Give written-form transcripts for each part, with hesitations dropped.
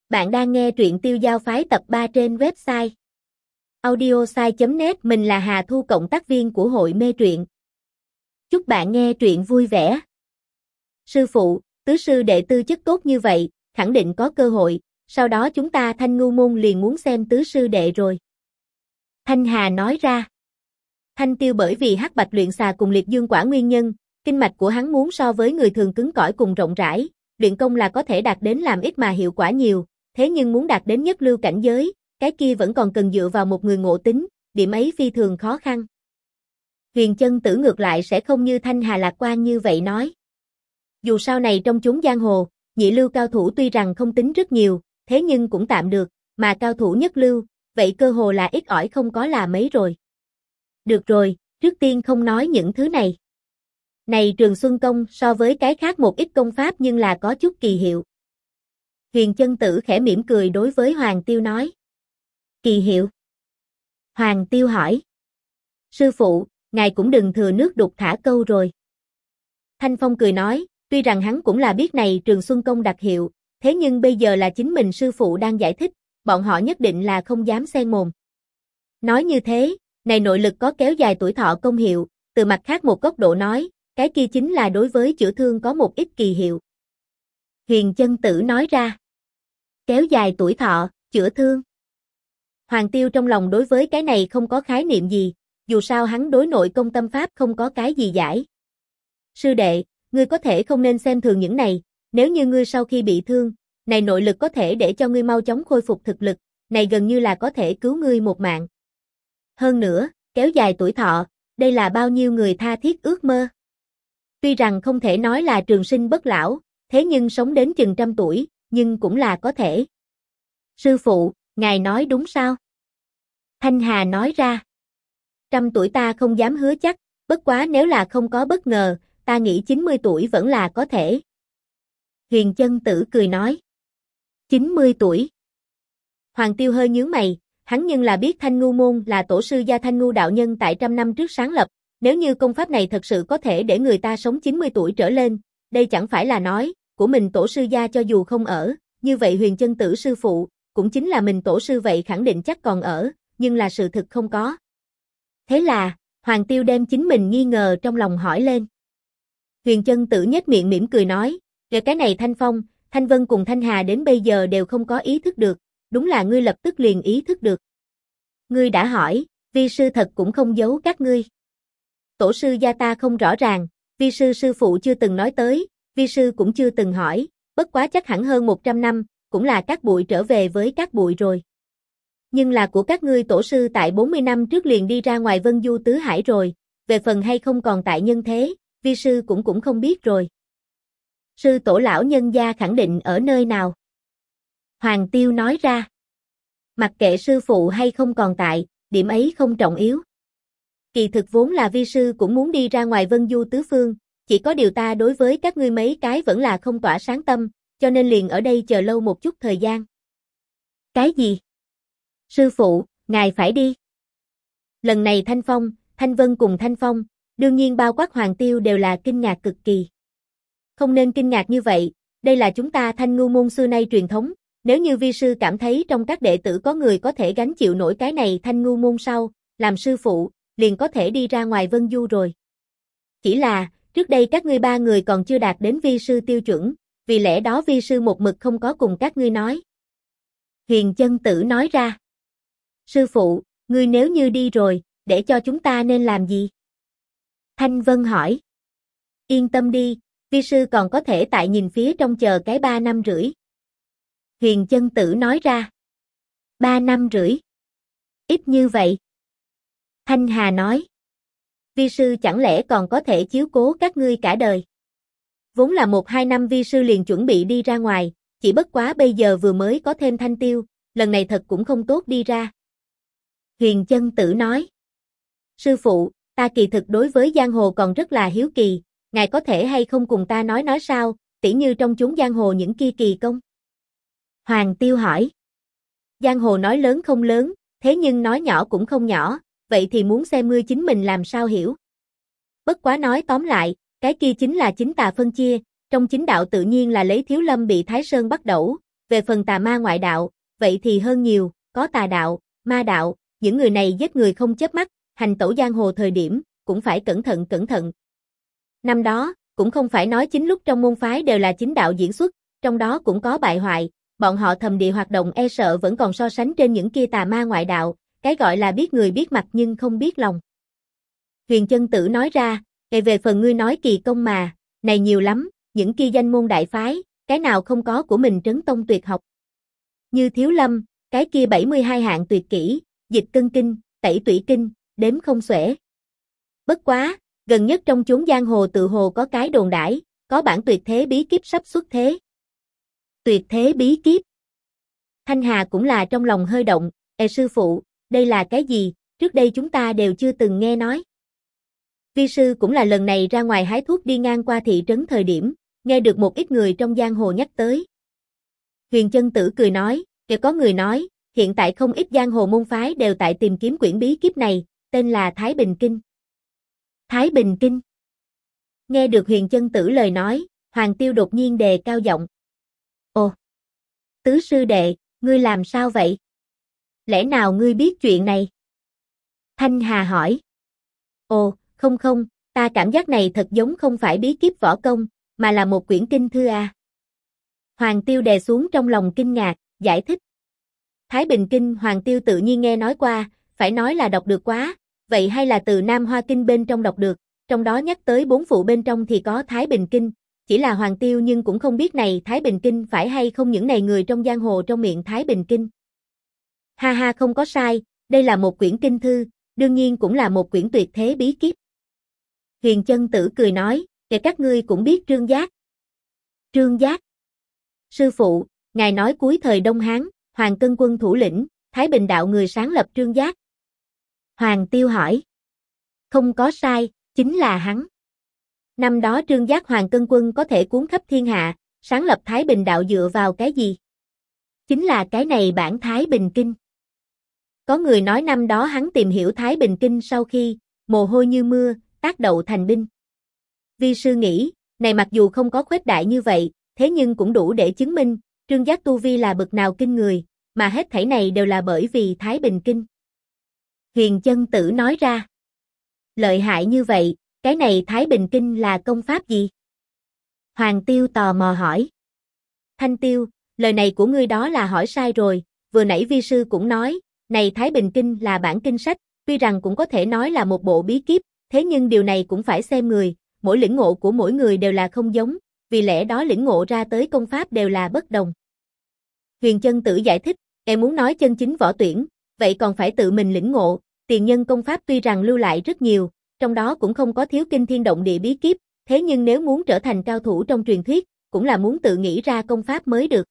Bạn đang nghe truyện Tiêu Giao Phái tập 3 trên website audiosai.net. Mình là Hà Thu, cộng tác viên của hội mê truyện. Chúc bạn nghe truyện vui vẻ. Sư phụ, tứ sư đệ tư chất tốt như vậy, khẳng định có cơ hội, sau đó chúng ta Thanh Ngưu môn liền muốn xem tứ sư đệ rồi. Thanh Hà nói ra. Thanh Tiêu bởi vì hắc bạch luyện xà cùng liệt dương quả nguyên nhân, kinh mạch của hắn muốn so với người thường cứng cỏi cùng rộng rãi, luyện công là có thể đạt đến làm ít mà hiệu quả nhiều. Thế nhưng muốn đạt đến nhất lưu cảnh giới, cái kia vẫn còn cần dựa vào một người ngộ tính, điểm ấy phi thường khó khăn. Huyền Chân Tử ngược lại sẽ không như Thanh Hà lạc quan như vậy nói. Dù sau này trong chốn giang hồ, nhị lưu cao thủ tuy rằng không tính rất nhiều, thế nhưng cũng tạm được, mà cao thủ nhất lưu, vậy cơ hồ là ít ỏi không có là mấy rồi. Được rồi, trước tiên không nói những thứ này. Này Trường Xuân Công so với cái khác một ít công pháp nhưng là có chút kỳ hiệu. Huyền Chân Tử khẽ mỉm cười đối với Hoàng Tiêu nói. Kỳ hiệu? Hoàng Tiêu hỏi. Sư phụ, ngài cũng đừng thừa nước đục thả câu rồi. Thanh Phong cười nói, tuy rằng hắn cũng là biết này Trường Xuân Công đặc hiệu, thế nhưng bây giờ là chính mình sư phụ đang giải thích, bọn họ nhất định là không dám xen mồm. Nói như thế, này nội lực có kéo dài tuổi thọ công hiệu, từ mặt khác một góc độ nói, cái kia chính là đối với chữa thương có một ít kỳ hiệu. Huyền Chân Tử nói ra. Kéo dài tuổi thọ, chữa thương. Hoàng Tiêu trong lòng đối với cái này không có khái niệm gì, dù sao hắn đối nội công tâm pháp không có cái gì giải. Sư đệ, ngươi có thể không nên xem thường những này, nếu như ngươi sau khi bị thương, này nội lực có thể để cho ngươi mau chóng khôi phục thực lực, này gần như là có thể cứu ngươi một mạng. Hơn nữa, kéo dài tuổi thọ, đây là bao nhiêu người tha thiết ước mơ. Tuy rằng không thể nói là trường sinh bất lão, thế nhưng sống đến chừng 100 tuổi, nhưng cũng là có thể. Sư phụ, ngài nói đúng sao? Thanh Hà nói ra. 100 tuổi ta không dám hứa chắc, bất quá nếu là không có bất ngờ, ta nghĩ 90 tuổi vẫn là có thể. Huyền Chân Tử cười nói. 90 tuổi. Hoàng Tiêu hơi nhướng mày, hắn nhưng là biết Thanh Ngưu môn là tổ sư gia Thanh Ngưu đạo nhân tại 100 năm trước sáng lập, nếu như công pháp này thật sự có thể để người ta sống 90 tuổi trở lên, đây chẳng phải là nói, của mình tổ sư gia cho dù không ở, như vậy Huyền Chân Tử sư phụ, cũng chính là mình tổ sư vậy khẳng định chắc còn ở, nhưng là sự thực không có. Thế là, Hoàng Tiêu đem chính mình nghi ngờ trong lòng hỏi lên. Huyền Chân Tử nhếch miệng mỉm cười nói, về cái này Thanh Phong, Thanh Vân cùng Thanh Hà đến bây giờ đều không có ý thức được, đúng là ngươi lập tức liền ý thức được. Ngươi đã hỏi, vi sư thật cũng không giấu các ngươi. Tổ sư gia ta không rõ ràng, vi sư sư phụ chưa từng nói tới, vi sư cũng chưa từng hỏi, bất quá chắc hẳn hơn 100 năm, cũng là các bụi trở về với các bụi rồi. Nhưng là của các ngươi tổ sư tại 40 năm trước liền đi ra ngoài Vân Du Tứ Hải rồi, về phần hay không còn tại nhân thế, vi sư cũng không biết rồi. Sư tổ lão nhân gia khẳng định ở nơi nào? Hoàng Tiêu nói ra. Mặc kệ sư phụ hay không còn tại, điểm ấy không trọng yếu. Kỳ thực vốn là vi sư cũng muốn đi ra ngoài Vân Du Tứ Phương, chỉ có điều ta đối với các ngươi mấy cái vẫn là không tỏa sáng tâm, cho nên liền ở đây chờ lâu một chút thời gian. Cái gì? Sư phụ, ngài phải đi. Lần này Thanh Phong, Thanh Vân cùng Thanh Phong, đương nhiên bao quát Hoàng Tiêu đều là kinh ngạc cực kỳ. Không nên kinh ngạc như vậy, đây là chúng ta Thanh Ngưu môn xưa nay truyền thống, nếu như vi sư cảm thấy trong các đệ tử có người có thể gánh chịu nổi cái này Thanh Ngưu môn sau, làm sư phụ, liền có thể đi ra ngoài Vân Du rồi. Chỉ là, trước đây các ngươi 3 người còn chưa đạt đến vi sư tiêu chuẩn, vì lẽ đó vi sư một mực không có cùng các ngươi nói. Huyền Chân Tử nói ra. Sư phụ, ngươi nếu như đi rồi, để cho chúng ta nên làm gì? Thanh Vân hỏi. Yên tâm đi, vi sư còn có thể tại nhìn phía trong chờ cái 3 năm rưỡi. Huyền Chân Tử nói ra. 3 năm rưỡi? Ít như vậy. Thanh Hà nói. Vi sư chẳng lẽ còn có thể chiếu cố các ngươi cả đời? Vốn là 1-2 năm vi sư liền chuẩn bị đi ra ngoài, chỉ bất quá bây giờ vừa mới có thêm Thanh Tiêu, lần này thật cũng không tốt đi ra. Huyền Chân Tử nói. Sư phụ, ta kỳ thực đối với giang hồ còn rất là hiếu kỳ, ngài có thể hay không cùng ta nói sao, tỉ như trong chốn giang hồ những kia kỳ công? Hoàng Tiêu hỏi. Giang hồ nói lớn không lớn, thế nhưng nói nhỏ cũng không nhỏ, vậy thì muốn xem ngươi chính mình làm sao hiểu. Bất quá nói tóm lại, cái kia chính là chính tà phân chia, trong chính đạo tự nhiên là lấy Thiếu Lâm bị Thái Sơn bắt đẩu, về phần tà ma ngoại đạo, vậy thì hơn nhiều, có tà đạo, ma đạo, những người này giết người không chớp mắt, hành tẩu giang hồ thời điểm, cũng phải cẩn thận. Năm đó, cũng không phải nói chính lúc trong môn phái đều là chính đạo diễn xuất, trong đó cũng có bại hoại, bọn họ thầm địa hoạt động e sợ vẫn còn so sánh trên những kia tà ma ngoại đạo, cái gọi là biết người biết mặt nhưng không biết lòng. Huyền Chân Tử nói ra, về phần ngươi nói kỳ công mà, này nhiều lắm, những kia danh môn đại phái, cái nào không có của mình trấn tông tuyệt học. Như Thiếu Lâm, cái kia 72 hạng tuyệt kỹ, dịch cân kinh, tẩy tủy kinh, đếm không xuể. Bất quá, gần nhất trong chốn giang hồ tự hồ có cái đồn đãi, có bản tuyệt thế bí kíp sắp xuất thế. Tuyệt thế bí kíp. Thanh Hà cũng là trong lòng hơi động, sư phụ, đây là cái gì, trước đây chúng ta đều chưa từng nghe nói. Vi sư cũng là lần này ra ngoài hái thuốc đi ngang qua thị trấn thời điểm, nghe được một ít người trong giang hồ nhắc tới. Huyền Chân Tử cười nói, có người nói, hiện tại không ít giang hồ môn phái đều tại tìm kiếm quyển bí kíp này, tên là Thái Bình Kinh. Thái Bình Kinh. Nghe được Huyền Chân Tử lời nói, Hoàng Tiêu đột nhiên đề cao giọng. Ồ, tứ sư đệ, ngươi làm sao vậy? Lẽ nào ngươi biết chuyện này? Thanh Hà hỏi. Ồ, không, ta cảm giác này thật giống không phải bí kíp võ công, mà là một quyển kinh thư à. Hoàng Tiêu đè xuống trong lòng kinh ngạc, giải thích. Thái Bình Kinh Hoàng Tiêu tự nhiên nghe nói qua, phải nói là đọc được quá, vậy hay là từ Nam Hoa Kinh bên trong đọc được, trong đó nhắc tới 4 phụ bên trong thì có Thái Bình Kinh, chỉ là Hoàng Tiêu nhưng cũng không biết này Thái Bình Kinh phải hay không những này người trong giang hồ trong miệng Thái Bình Kinh. Ha ha, không có sai, đây là một quyển kinh thư, đương nhiên cũng là một quyển tuyệt thế bí kíp. Huyền Chân Tử cười nói, các ngươi cũng biết Trương Giác. Trương Giác. Sư phụ, ngài nói cuối thời Đông Hán, Hoàng Cân Quân thủ lĩnh, Thái Bình đạo người sáng lập Trương Giác. Hoàng Tiêu hỏi. Không có sai, chính là hắn. Năm đó Trương Giác Hoàng Cân Quân có thể cuốn khắp thiên hạ, sáng lập Thái Bình đạo dựa vào cái gì? Chính là cái này bản Thái Bình Kinh. Có người nói năm đó hắn tìm hiểu Thái Bình Kinh sau khi, mồ hôi như mưa, tác đậu thành binh. Vi sư nghĩ, này mặc dù không có khuếch đại như vậy, thế nhưng cũng đủ để chứng minh, Trương Giác tu vi là bậc nào kinh người, mà hết thảy này đều là bởi vì Thái Bình Kinh. Huyền Chân Tử nói ra. Lợi hại như vậy, cái này Thái Bình Kinh là công pháp gì? Hoàng Tiêu tò mò hỏi. Thanh Tiêu, lời này của ngươi đó là hỏi sai rồi, vừa nãy vi sư cũng nói, này Thái Bình Kinh là bản kinh sách, tuy rằng cũng có thể nói là một bộ bí kíp, thế nhưng điều này cũng phải xem người, mỗi lĩnh ngộ của mỗi người đều là không giống, vì lẽ đó lĩnh ngộ ra tới công pháp đều là bất đồng. Huyền Chân Tử giải thích, em muốn nói chân chính võ tuyển, vậy còn phải tự mình lĩnh ngộ, tiền nhân công pháp tuy rằng lưu lại rất nhiều, trong đó cũng không có thiếu kinh thiên động địa bí kíp, thế nhưng nếu muốn trở thành cao thủ trong truyền thuyết, cũng là muốn tự nghĩ ra công pháp mới được.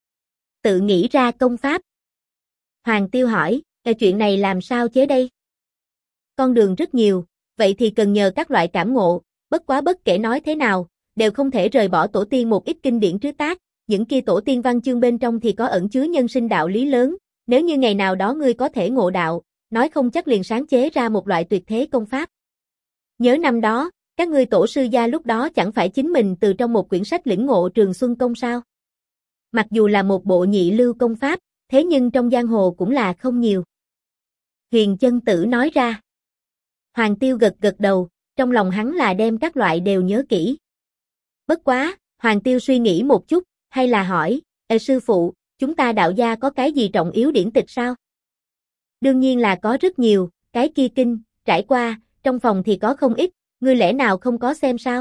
Tự nghĩ ra công pháp? Hoàng Tiêu hỏi, chuyện này làm sao chế đây? Con đường rất nhiều, vậy thì cần nhờ các loại cảm ngộ, bất quá bất kể nói thế nào, đều không thể rời bỏ tổ tiên một ít kinh điển trứ tác, những kia tổ tiên văn chương bên trong thì có ẩn chứa nhân sinh đạo lý lớn, nếu như ngày nào đó ngươi có thể ngộ đạo, nói không chắc liền sáng chế ra một loại tuyệt thế công pháp. Nhớ năm đó, các ngươi tổ sư gia lúc đó chẳng phải chính mình từ trong một quyển sách lĩnh ngộ Trường Xuân Công sao? Mặc dù là một bộ nhị lưu công pháp, thế nhưng trong giang hồ cũng là không nhiều. Huyền Chân Tử nói ra. Hoàng Tiêu gật gật đầu, trong lòng hắn là đem các loại đều nhớ kỹ. Bất quá, Hoàng Tiêu suy nghĩ một chút, hay là hỏi, sư phụ, chúng ta đạo gia có cái gì trọng yếu điển tịch sao? Đương nhiên là có rất nhiều, cái kia kinh, trải qua, trong phòng thì có không ít, ngươi lẽ nào không có xem sao?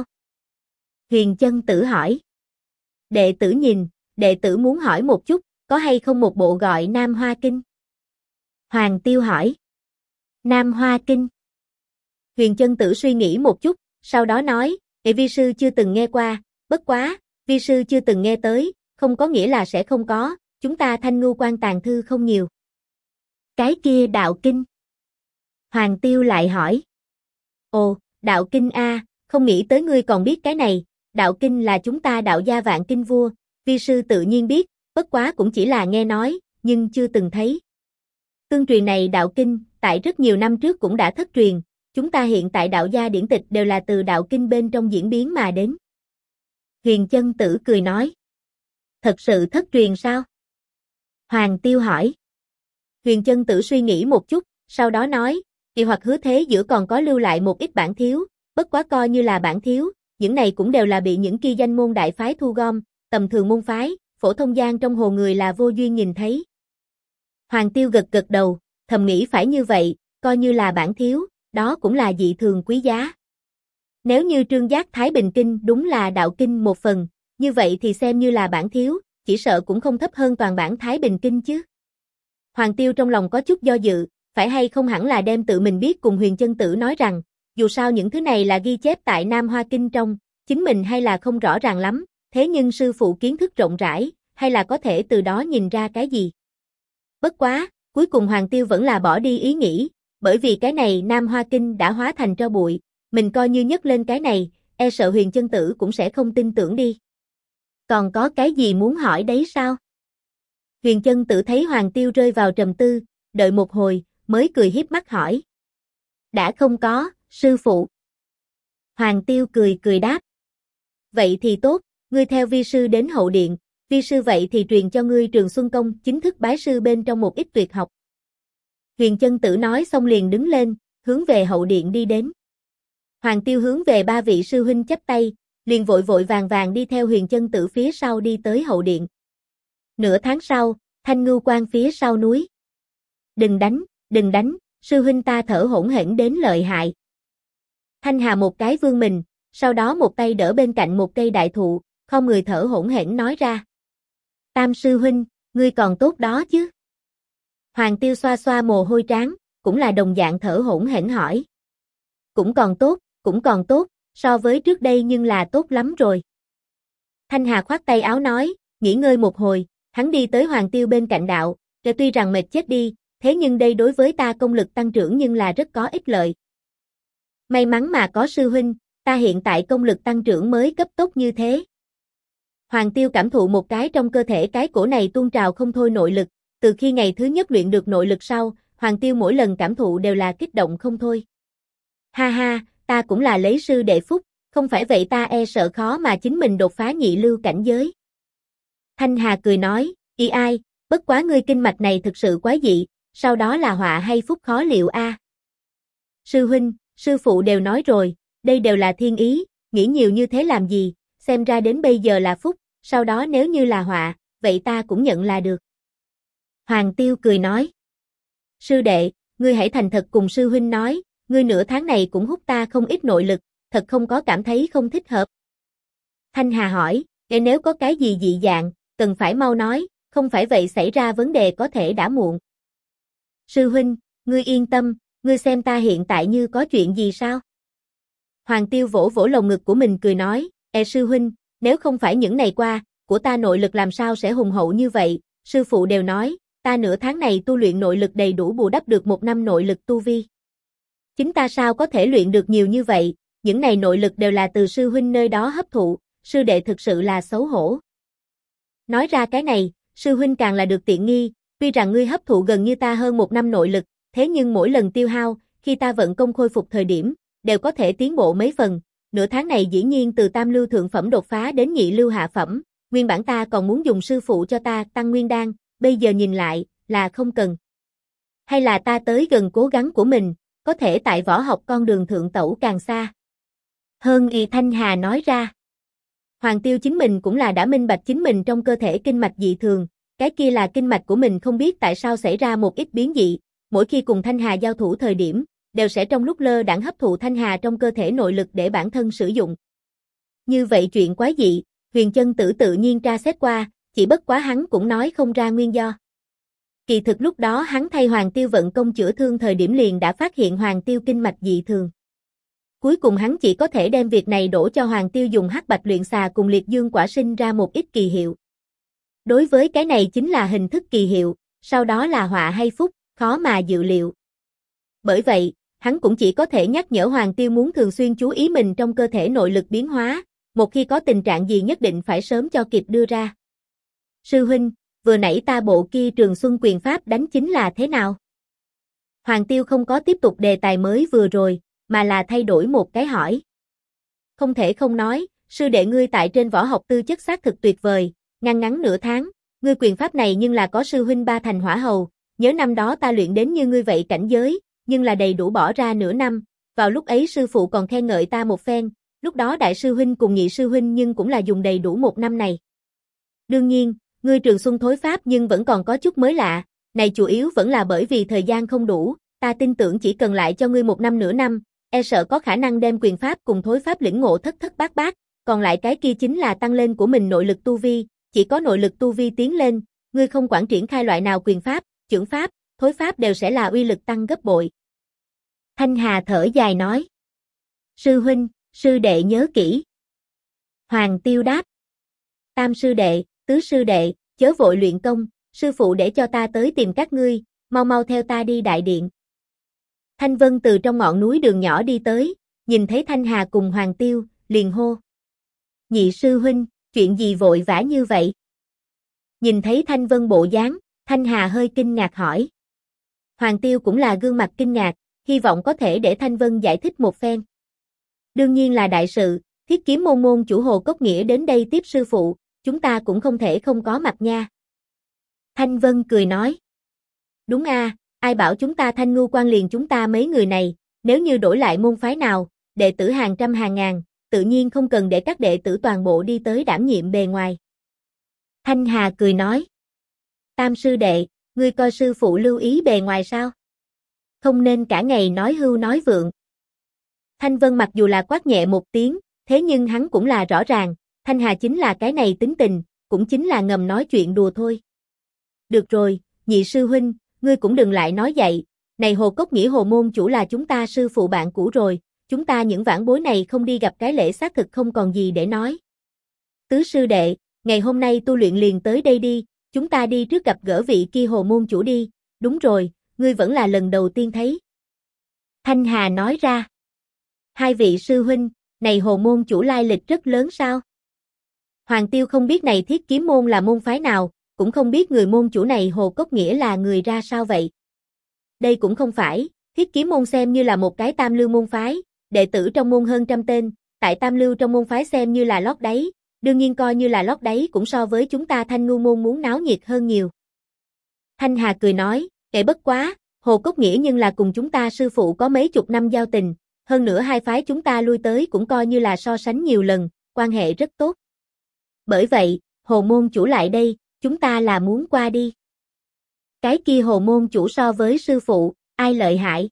Huyền Chân Tử hỏi. Đệ tử nhìn, đệ tử muốn hỏi một chút, có hay không một bộ gọi Nam Hoa Kinh? Hoàng Tiêu hỏi. Nam Hoa Kinh. Huyền Chân Tử suy nghĩ một chút, sau đó nói, vi sư chưa từng nghe qua, bất quá, vi sư chưa từng nghe tới, không có nghĩa là sẽ không có, chúng ta Thanh Ngưu Quan tàng thư không nhiều. Cái kia đạo kinh. Hoàng Tiêu lại hỏi. Ồ, đạo kinh a, không nghĩ tới ngươi còn biết cái này, đạo kinh là chúng ta đạo gia vạn kinh vua, vi sư tự nhiên biết, bất quá cũng chỉ là nghe nói, nhưng chưa từng thấy. Tương truyền này đạo kinh, tại rất nhiều năm trước cũng đã thất truyền, chúng ta hiện tại đạo gia điển tịch đều là từ đạo kinh bên trong diễn biến mà đến. Huyền Chân Tử cười nói. Thật sự thất truyền sao? Hoàng Tiêu hỏi. Huyền Chân Tử suy nghĩ một chút, sau đó nói, kỳ hoặc hứa thế giữa còn có lưu lại một ít bản thiếu, bất quá coi như là bản thiếu, những này cũng đều là bị những kia danh môn đại phái thu gom, tầm thường môn phái, phổ thông gian trong hồ người là vô duyên nhìn thấy. Hoàng Tiêu gật gật đầu, thầm nghĩ phải như vậy, coi như là bản thiếu, đó cũng là dị thường quý giá. Nếu như Trương Giác Thái Bình Kinh đúng là đạo kinh một phần, như vậy thì xem như là bản thiếu, chỉ sợ cũng không thấp hơn toàn bản Thái Bình Kinh chứ. Hoàng Tiêu trong lòng có chút do dự, phải hay không hẳn là đem tự mình biết cùng Huyền Chân Tử nói rằng, dù sao những thứ này là ghi chép tại Nam Hoa Kinh trong, chính mình hay là không rõ ràng lắm, thế nhưng sư phụ kiến thức rộng rãi, hay là có thể từ đó nhìn ra cái gì. Bất quá, cuối cùng Hoàng Tiêu vẫn là bỏ đi ý nghĩ, bởi vì cái này Nam Hoa Kinh đã hóa thành tro bụi, mình coi như nhấc lên cái này, e sợ Huyền Chân Tử cũng sẽ không tin tưởng đi. Còn có cái gì muốn hỏi đấy sao? Huyền Chân Tử thấy Hoàng Tiêu rơi vào trầm tư, đợi một hồi, mới cười hiếp mắt hỏi. Đã không có, sư phụ. Hoàng Tiêu cười cười đáp. Vậy thì tốt, ngươi theo vi sư đến hậu điện, vi sư vậy thì truyền cho ngươi Trường Xuân Công chính thức bái sư bên trong một ít tuyệt học. Huyền Chân Tử nói xong liền đứng lên, hướng về hậu điện đi đến. Hoàng Tiêu hướng về ba vị sư huynh chắp tay, liền vội vội vàng vàng đi theo Huyền Chân Tử phía sau đi tới hậu điện. Nửa tháng sau, Thanh Ngưu Quan phía sau núi. Đừng đánh, sư huynh ta thở hổn hển đến lợi hại. Thanh Hà một cái vươn mình, sau đó một tay đỡ bên cạnh một cây đại thụ, không người thở hổn hển nói ra. Tam sư huynh, ngươi còn tốt đó chứ? Hoàng Tiêu xoa xoa mồ hôi trán, cũng là đồng dạng thở hổn hển hỏi. Cũng còn tốt, so với trước đây nhưng là tốt lắm rồi. Thanh Hà khoát tay áo nói, nghỉ ngơi một hồi, hắn đi tới Hoàng Tiêu bên cạnh đạo, tuy rằng mệt chết đi, thế nhưng đây đối với ta công lực tăng trưởng nhưng là rất có ích lợi. May mắn mà có sư huynh, ta hiện tại công lực tăng trưởng mới cấp tốc như thế. Hoàng Tiêu cảm thụ một cái trong cơ thể cái cổ này tuôn trào không thôi nội lực, từ khi ngày thứ nhất luyện được nội lực sau, Hoàng Tiêu mỗi lần cảm thụ đều là kích động không thôi. Ha ha, ta cũng là lấy sư đệ phúc, không phải vậy ta e sợ khó mà chính mình đột phá nhị lưu cảnh giới. Thanh Hà cười nói, y ai, bất quá ngươi kinh mạch này thực sự quá dị, sau đó là họa hay phúc khó liệu a. Sư huynh, sư phụ đều nói rồi, đây đều là thiên ý, nghĩ nhiều như thế làm gì, xem ra đến bây giờ là phúc, sau đó nếu như là họa, vậy ta cũng nhận là được. Hoàng Tiêu cười nói, sư đệ, ngươi hãy thành thật cùng sư huynh nói, ngươi nửa tháng này cũng hút ta không ít nội lực, thật không có cảm thấy không thích hợp. Thanh Hà hỏi, nếu có cái gì dị dạng, cần phải mau nói, không phải vậy xảy ra vấn đề có thể đã muộn. Sư huynh, ngươi yên tâm, ngươi xem ta hiện tại như có chuyện gì sao? Hoàng Tiêu vỗ vỗ lồng ngực của mình cười nói, sư huynh, nếu không phải những ngày qua, của ta nội lực làm sao sẽ hùng hậu như vậy, sư phụ đều nói, ta nửa tháng này tu luyện nội lực đầy đủ bù đắp được 1 năm nội lực tu vi. Chính ta sao có thể luyện được nhiều như vậy, những này nội lực đều là từ sư huynh nơi đó hấp thụ, sư đệ thực sự là xấu hổ. Nói ra cái này, sư huynh càng là được tiện nghi, tuy rằng ngươi hấp thụ gần như ta hơn 1 năm nội lực, thế nhưng mỗi lần tiêu hao, khi ta vận công khôi phục thời điểm, đều có thể tiến bộ mấy phần, nửa tháng này dĩ nhiên từ tam lưu thượng phẩm đột phá đến nhị lưu hạ phẩm, nguyên bản ta còn muốn dùng sư phụ cho ta tăng nguyên đan, bây giờ nhìn lại, là không cần. Hay là ta tới gần cố gắng của mình, có thể tại võ học con đường thượng tẩu càng xa. Hơn y Thanh Hà nói ra. Hoàng Tiêu chính mình cũng là đã minh bạch chính mình trong cơ thể kinh mạch dị thường, cái kia là kinh mạch của mình không biết tại sao xảy ra một ít biến dị, mỗi khi cùng Thanh Hà giao thủ thời điểm, đều sẽ trong lúc lơ đãng hấp thụ Thanh Hà trong cơ thể nội lực để bản thân sử dụng. Như vậy chuyện quái dị, Huyền Chân Tử tự nhiên tra xét qua, chỉ bất quá hắn cũng nói không ra nguyên do. Kỳ thực lúc đó hắn thay Hoàng Tiêu vận công chữa thương thời điểm liền đã phát hiện Hoàng Tiêu kinh mạch dị thường. Cuối cùng hắn chỉ có thể đem việc này đổ cho Hoàng Tiêu dùng hắc bạch luyện xà cùng liệt dương quả sinh ra một ít kỳ hiệu. Đối với cái này chính là hình thức kỳ hiệu, sau đó là họa hay phúc, khó mà dự liệu. Bởi vậy, hắn cũng chỉ có thể nhắc nhở Hoàng Tiêu muốn thường xuyên chú ý mình trong cơ thể nội lực biến hóa, một khi có tình trạng gì nhất định phải sớm cho kịp đưa ra. Sư huynh, vừa nãy ta bộ kia Trường Xuân quyền pháp đánh chính là thế nào? Hoàng Tiêu không có tiếp tục đề tài mới vừa rồi, mà là thay đổi một cái hỏi. Không thể không nói, sư đệ ngươi tại trên võ học tư chất xác thực tuyệt vời, ngăn ngắn nửa tháng, ngươi quyền pháp này nhưng là có sư huynh 3 thành hỏa hầu, nhớ năm đó ta luyện đến như ngươi vậy cảnh giới, nhưng là đầy đủ bỏ ra nửa năm, vào lúc ấy sư phụ còn khen ngợi ta một phen, lúc đó đại sư huynh cùng nhị sư huynh nhưng cũng là dùng đầy đủ một năm này. Đương nhiên, ngươi trường xuân thối pháp nhưng vẫn còn có chút mới lạ, này chủ yếu vẫn là bởi vì thời gian không đủ, ta tin tưởng chỉ cần lại cho ngươi một năm nửa năm, e sợ có khả năng đem quyền pháp cùng thối pháp lĩnh ngộ thất thất bát bát, còn lại cái kia chính là tăng lên của mình nội lực tu vi, chỉ có nội lực tu vi tiến lên, ngươi không quản triển khai loại nào quyền pháp, chưởng pháp, thối pháp đều sẽ là uy lực tăng gấp bội. Thanh Hà thở dài nói. Sư huynh, sư đệ nhớ kỹ. Hoàng Tiêu đáp. Tam sư đệ, tứ sư đệ, chớ vội luyện công, sư phụ để cho ta tới tìm các ngươi, mau mau theo ta đi đại điện. Thanh Vân từ trong ngọn núi đường nhỏ đi tới, nhìn thấy Thanh Hà cùng Hoàng Tiêu, liền hô. Nhị sư huynh, chuyện gì vội vã như vậy? Nhìn thấy Thanh Vân bộ dáng, Thanh Hà hơi kinh ngạc hỏi. Hoàng Tiêu cũng là gương mặt kinh ngạc, hy vọng có thể để Thanh Vân giải thích một phen. Đương nhiên là đại sự, Thiết Kiếm môn môn chủ Hồ Cốc Nghĩa đến đây tiếp sư phụ, chúng ta cũng không thể không có mặt nha. Thanh Vân cười nói. Đúng a, ai bảo chúng ta Thanh Ngưu quan liền chúng ta mấy người này, nếu như đổi lại môn phái nào, đệ tử hàng trăm hàng ngàn, tự nhiên không cần để các đệ tử toàn bộ đi tới đảm nhiệm bề ngoài. Thanh Hà cười nói. Tam sư đệ, ngươi coi sư phụ lưu ý bề ngoài sao? Không nên cả ngày nói hưu nói vượng. Thanh Vân mặc dù là quát nhẹ một tiếng, thế nhưng hắn cũng là rõ ràng, Thanh Hà chính là cái này tính tình, cũng chính là ngầm nói chuyện đùa thôi. Được rồi, nhị sư huynh, ngươi cũng đừng lại nói vậy, này Hồ Cốc Nghĩa Hồ môn chủ là chúng ta sư phụ bạn cũ rồi, chúng ta những vãn bối này không đi gặp cái lễ xác thực không còn gì để nói. Tứ sư đệ, ngày hôm nay tu luyện liền tới đây đi, chúng ta đi trước gặp gỡ vị kia Hồ môn chủ đi, đúng rồi, ngươi vẫn là lần đầu tiên thấy. Thanh Hà nói ra. Hai vị sư huynh, này Hồ môn chủ lai lịch rất lớn sao? Hoàng Tiêu không biết này Thiết Kiếm môn là môn phái nào, cũng không biết người môn chủ này Hồ Cốc Nghĩa là người ra sao vậy. Đây cũng không phải, Thiết Kiếm môn xem như là một cái tam lưu môn phái, đệ tử trong môn hơn trăm tên, tại tam lưu trong môn phái xem như là lót đáy, đương nhiên coi như là lót đáy cũng so với chúng ta Thanh Ngưu môn muốn náo nhiệt hơn nhiều. Thanh Hà cười nói, kệ bất quá, Hồ Cốc Nghĩa nhưng là cùng chúng ta sư phụ có mấy chục năm giao tình, hơn nữa hai phái chúng ta lui tới cũng coi như là so sánh nhiều lần, quan hệ rất tốt. Bởi vậy, Hồ môn chủ lại đây, chúng ta là muốn qua đi. Cái kia Hồ môn chủ so với sư phụ, ai lợi hại?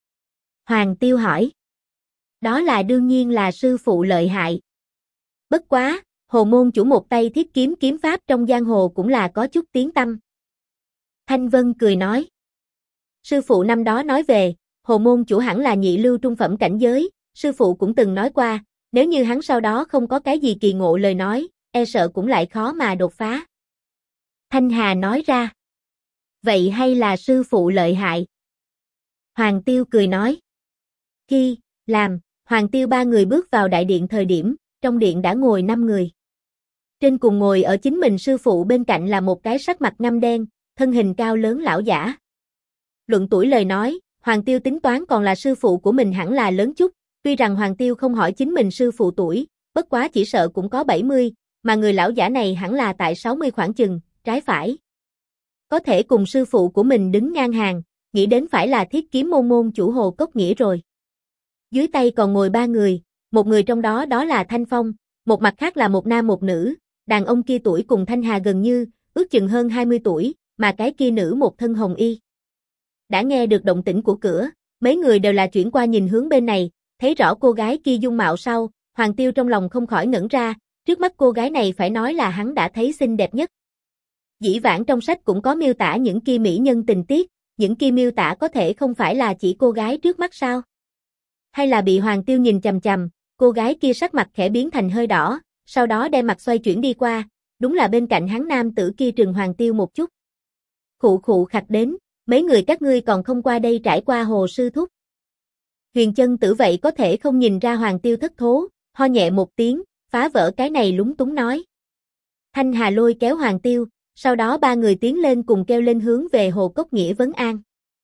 Hoàng Tiêu hỏi. Đó là đương nhiên là sư phụ lợi hại. Bất quá, Hồ môn chủ một tay thiết kiếm kiếm pháp trong giang hồ cũng là có chút tiếng tăm. Thanh Vân cười nói. Sư phụ năm đó nói về, Hồ môn chủ hẳn là nhị lưu trung phẩm cảnh giới, sư phụ cũng từng nói qua, nếu như hắn sau đó không có cái gì kỳ ngộ lời nói, e sợ cũng lại khó mà đột phá. Thanh Hà nói ra. Vậy hay là sư phụ lợi hại? Hoàng Tiêu cười nói. Khi, làm, Hoàng Tiêu ba người bước vào đại điện thời điểm, trong điện đã ngồi 5 người. Trên cùng ngồi ở chính mình sư phụ bên cạnh là một cái sắc mặt ngăm đen, thân hình cao lớn lão giả. Luận tuổi lời nói, Hoàng Tiêu tính toán còn là sư phụ của mình hẳn là lớn chút, tuy rằng Hoàng Tiêu không hỏi chính mình sư phụ tuổi, bất quá chỉ sợ cũng có 70, mà người lão giả này hẳn là tại 60 khoảng chừng, trái phải. Có thể cùng sư phụ của mình đứng ngang hàng, nghĩ đến phải là Thiết Kiếm môn môn chủ Hồ Cốc Nghĩa rồi. Dưới tay còn ngồi 3 người, một người trong đó đó là Thanh Phong, một mặt khác là một nam một nữ, đàn ông kia tuổi cùng Thanh Hà gần như, ước chừng hơn 20 tuổi, mà cái kia nữ một thân hồng y. Đã nghe được động tĩnh của cửa, mấy người đều là chuyển qua nhìn hướng bên này, thấy rõ cô gái kia dung mạo sau, Hoàng Tiêu trong lòng không khỏi ngẩn ra, trước mắt cô gái này phải nói là hắn đã thấy xinh đẹp nhất. Dĩ vãng trong sách cũng có miêu tả những kia mỹ nhân tình tiết, những kia miêu tả có thể không phải là chỉ cô gái trước mắt sao? Hay là bị Hoàng Tiêu nhìn chằm chằm, cô gái kia sắc mặt khẽ biến thành hơi đỏ, sau đó đem mặt xoay chuyển đi qua, đúng là bên cạnh hắn nam tử kia trừng Hoàng Tiêu một chút. Khụ khụ khặt đến, mấy người các ngươi còn không qua đây trải qua Hồ sư thúc. Huyền Chân Tử vậy có thể không nhìn ra Hoàng Tiêu thất thố, ho nhẹ một tiếng, phá vỡ cái này lúng túng nói. Thanh Hà lôi kéo Hoàng Tiêu, sau đó 3 người tiến lên cùng kêu lên hướng về Hồ Cốc Nghĩa vấn an.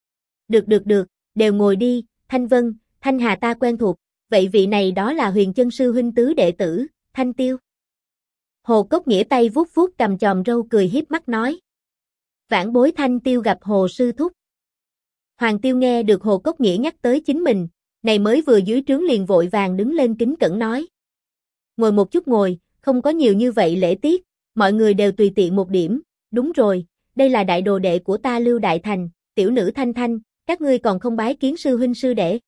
Được, đều ngồi đi, Thanh Vân, Thanh Hà ta quen thuộc, vậy vị này đó là Huyền Chân sư huynh tứ đệ tử, Thanh Tiêu. Hồ Cốc Nghĩa tay vuốt vuốt cầm chòm râu cười hiếp mắt nói. Vãn bối Thanh Tiêu gặp Hồ sư thúc. Hoàng Tiêu nghe được Hồ Cốc Nghĩa nhắc tới chính mình, này mới vừa dưới trướng liền vội vàng đứng lên kính cẩn nói. Ngồi một chút ngồi, không có nhiều như vậy lễ tiết, mọi người đều tùy tiện một điểm, đúng rồi, đây là đại đồ đệ của ta Lưu Đại Thành, tiểu nữ Thanh Thanh, các ngươi còn không bái kiến sư huynh sư đệ.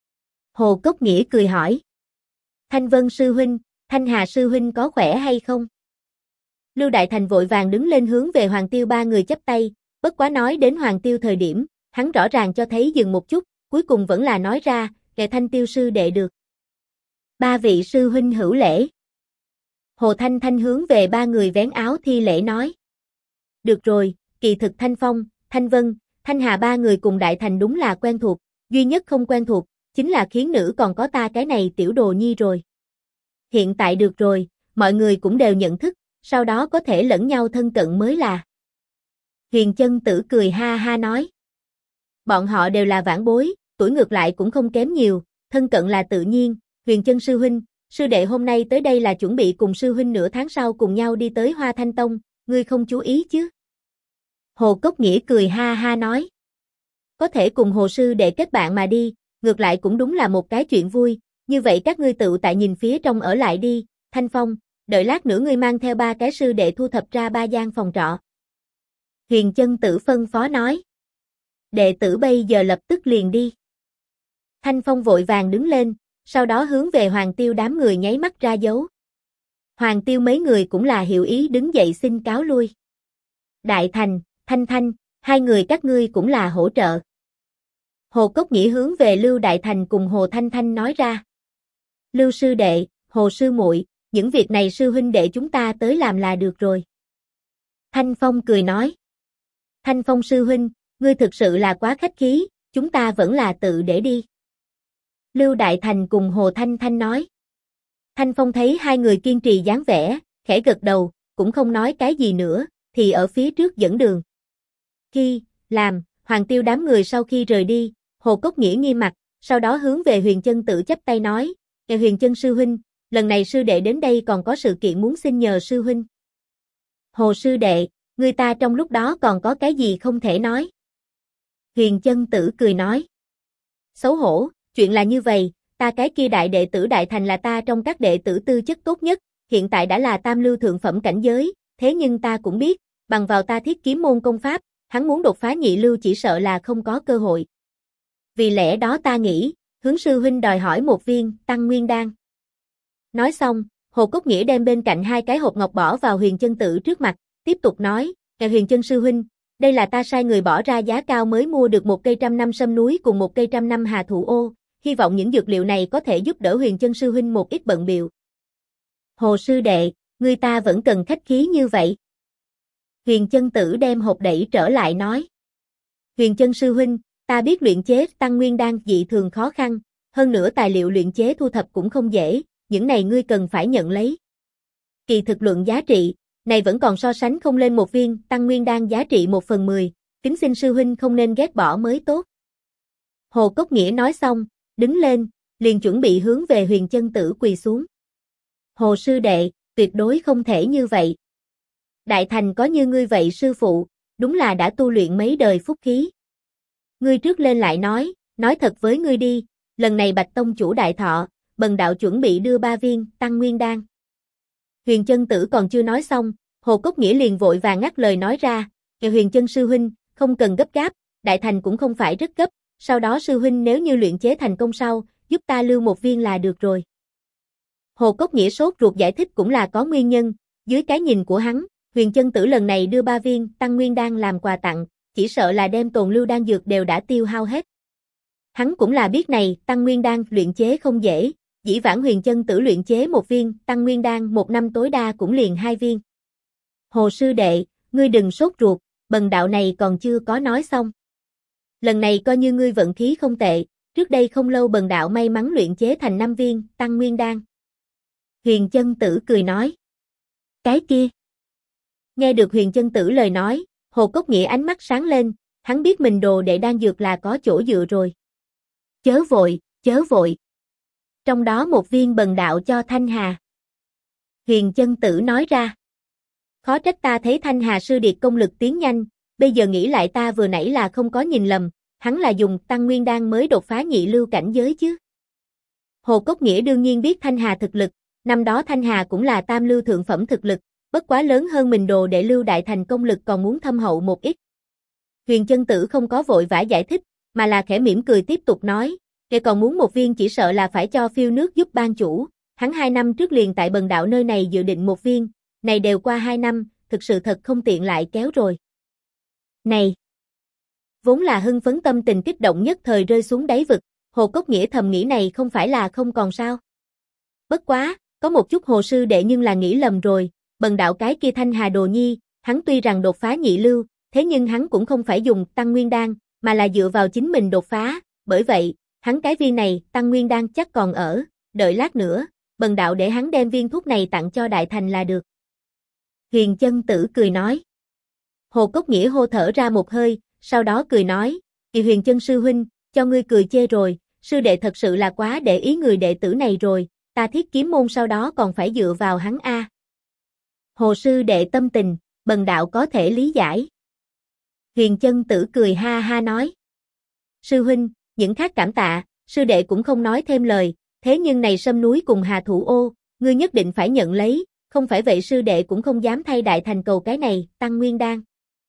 Hồ Cốc Nghĩa cười hỏi. Thanh Vân sư huynh, Thanh Hà sư huynh có khỏe hay không? Lưu Đại Thành vội vàng đứng lên hướng về Hoàng Tiêu ba người chắp tay, bất quá nói đến Hoàng Tiêu thời điểm, hắn rõ ràng cho thấy dừng một chút, cuối cùng vẫn là nói ra, kệ Thanh Tiêu sư đệ được. Ba vị sư huynh hữu lễ. Hồ Thanh Thanh hướng về ba người vén áo thi lễ nói. Được rồi, kỳ thực Thanh Phong, Thanh Vân, Thanh Hà ba người cùng Đại Thành đúng là quen thuộc, duy nhất không quen thuộc, chính là khiến nữ còn có ta cái này tiểu đồ nhi rồi. Hiện tại được rồi, mọi người cũng đều nhận thức, sau đó có thể lẫn nhau thân cận mới là. Huyền Chân Tử cười ha ha nói. Bọn họ đều là vãn bối, tuổi ngược lại cũng không kém nhiều, thân cận là tự nhiên, Huyền Chân sư huynh, sư đệ hôm nay tới đây là chuẩn bị cùng sư huynh nửa tháng sau cùng nhau đi tới Hoa Thanh Tông, ngươi không chú ý chứ? Hồ Cốc Nghĩa cười ha ha nói. Có thể cùng Hồ sư đệ kết bạn mà đi, ngược lại cũng đúng là một cái chuyện vui, như vậy các ngươi tự tại nhìn phía trong ở lại đi, Thanh Phong, đợi lát nữa ngươi mang theo ba cái sư đệ thu thập ra ba gian phòng trọ. Huyền Chân Tử phân phó nói. Đệ tử bây giờ lập tức liền đi. Thanh Phong vội vàng đứng lên, sau đó hướng về Hoàng Tiêu đám người nháy mắt ra dấu. Hoàng Tiêu mấy người cũng là hiểu ý đứng dậy xin cáo lui. Đại Thành, Thanh Thanh, hai người các ngươi cũng là hỗ trợ. Hồ Cốc Nghĩa hướng về Lưu Đại Thành cùng Hồ Thanh Thanh nói ra. Lưu sư đệ, Hồ sư muội, những việc này sư huynh đệ chúng ta tới làm là được rồi. Thanh Phong cười nói. Thanh Phong sư huynh, ngươi thực sự là quá khách khí, chúng ta vẫn là tự để đi. Lưu Đại Thành cùng Hồ Thanh Thanh nói. Thanh Phong thấy hai người kiên trì dáng vẻ, khẽ gật đầu, cũng không nói cái gì nữa, thì ở phía trước dẫn đường. Khi, làm, Hoàng Tiêu đám người sau khi rời đi, Hồ Cốc Nghĩa nghiêm mặt, sau đó hướng về Huyền Chân Tử chắp tay nói, Huyền Chân sư huynh, lần này sư đệ đến đây còn có sự kiện muốn xin nhờ sư huynh. Hồ sư đệ, người ta trong lúc đó còn có cái gì không thể nói? Huyền Chân Tử cười nói. Xấu hổ, chuyện là như vậy, ta cái kia đại đệ tử Đại Thành là ta trong các đệ tử tư chất tốt nhất, hiện tại đã là tam lưu thượng phẩm cảnh giới, thế nhưng ta cũng biết, bằng vào ta thiết kiếm môn công pháp, hắn muốn đột phá nhị lưu chỉ sợ là không có cơ hội. Vì lẽ đó ta nghĩ, hướng sư huynh đòi hỏi một viên Tăng Nguyên Đan. Nói xong, Hồ Cốc Nghĩa đem bên cạnh hai cái hộp ngọc bỏ vào Huyền Chân Tử trước mặt, tiếp tục nói, Huyền Chân sư huynh, đây là ta sai người bỏ ra giá cao mới mua được một cây 100 năm sâm núi cùng một cây 100 năm hà thụ ô, hy vọng những dược liệu này có thể giúp đỡ Huyền Chân sư huynh một ít bận bịu. Hồ sư đệ, người ta vẫn cần khách khí như vậy. Huyền Chân Tử đem hộp đẩy trở lại nói. Huyền Chân sư huynh, ta biết luyện chế Tăng Nguyên Đan dị thường khó khăn, hơn nữa tài liệu luyện chế thu thập cũng không dễ, những này ngươi cần phải nhận lấy. Kỳ thực luận giá trị, này vẫn còn so sánh không lên một viên Tăng Nguyên Đan giá trị 1/10, kính xin sư huynh không nên ghét bỏ mới tốt. Hồ Cốc Nghĩa nói xong, đứng lên, liền chuẩn bị hướng về Huyền Chân Tử quỳ xuống. Hồ sư đệ, tuyệt đối không thể như vậy. Đại Thành có như ngươi vậy sư phụ, đúng là đã tu luyện mấy đời phúc khí. Ngươi trước lên lại nói thật với ngươi đi, lần này Bạch Tông chủ đại thọ, bần đạo chuẩn bị đưa 3 viên Tăng Nguyên Đan. Huyền Chân Tử còn chưa nói xong, Hồ Cốc Nghĩa liền vội vàng ngắt lời nói ra, Huyền Chân sư huynh, không cần gấp gáp, Đại Thành cũng không phải rất gấp, sau đó sư huynh nếu như luyện chế thành công sau, giúp ta lưu một viên là được rồi. Hồ Cốc Nghĩa sốt ruột giải thích cũng là có nguyên nhân, dưới cái nhìn của hắn, Huyền Chân Tử lần này đưa 3 viên Tăng Nguyên Đan làm quà tặng, chỉ sợ là đem tồn lưu đan dược đều đã tiêu hao hết. Hắn cũng là biết này, Tăng Nguyên Đan luyện chế không dễ, dĩ vãng Huyền Chân Tử luyện chế một viên Tăng Nguyên Đan một năm tối đa cũng liền 2 viên. Hồ sư đệ, ngươi đừng sốt ruột, bần đạo này còn chưa có nói xong. Lần này coi như ngươi vận khí không tệ, trước đây không lâu bần đạo may mắn luyện chế thành 5 viên Tăng Nguyên Đan. Huyền Chân Tử cười nói. Cái kia. Nghe được Huyền Chân Tử lời nói, Hồ Cốc Nghĩa ánh mắt sáng lên, hắn biết mình đồ đệ đan dược là có chỗ dựa rồi. Chớ vội, chớ vội. Trong đó một viên bần đạo cho Thanh Hà. Huyền Chân Tử nói ra. Khó trách ta thấy Thanh Hà sư điệt công lực tiến nhanh, bây giờ nghĩ lại ta vừa nãy là không có nhìn lầm, hắn là dùng tăng nguyên đan mới đột phá nhị lưu cảnh giới chứ. Hồ Cốc Nghĩa đương nhiên biết Thanh Hà thực lực, năm đó Thanh Hà cũng là tam lưu thượng phẩm thực lực, bất quá lớn hơn mình đồ đệ Lưu Đại Thành công lực còn muốn thâm hậu một ít. Huyền Chân Tử không có vội vã giải thích, mà là khẽ mỉm cười tiếp tục nói, "Kẻ còn muốn một viên chỉ sợ là phải cho phiêu nước giúp ban chủ, hắn 2 năm trước liền tại Bần Đạo nơi này dự định một viên, này đều qua 2 năm, thực sự thật không tiện lại kéo rồi." Này! Vốn là hưng phấn tâm tình kích động nhất thời rơi xuống đáy vực, Hồ Cốc Nghĩa thầm nghĩ này không phải là không còn sao. Bất quá, có một chút Hồ sư đệ nhưng là nghĩ lầm rồi, Bần Đạo cái kia Thanh Hà đồ nhi, hắn tuy rằng đột phá nhị lưu, thế nhưng hắn cũng không phải dùng tăng nguyên đan, mà là dựa vào chính mình đột phá, bởi vậy, hắn cái viên này, tăng nguyên đan chắc còn ở, đợi lát nữa, Bần Đạo để hắn đem viên thuốc này tặng cho Đại Thành là được. Huyền Chân Tử cười nói. Hồ Cốc Nghĩa hô thở ra một hơi, sau đó cười nói, "Kỳ Huyền Chân sư huynh, cho ngươi cười chê rồi, sư đệ thật sự là quá để ý người đệ tử này rồi, ta Thiết Kiếm môn sau đó còn phải dựa vào hắn a." Hồ sư đệ tâm tình, Bần Đạo có thể lý giải. Huyền Chân Tử cười ha ha nói. "Sư huynh, những khác cảm tạ, sư đệ cũng không nói thêm lời, thế nhưng này sâm núi cùng Hà Thủ Ô, ngươi nhất định phải nhận lấy, không phải vậy sư đệ cũng không dám thay Đại Thành cầu cái này, tăng nguyên đan."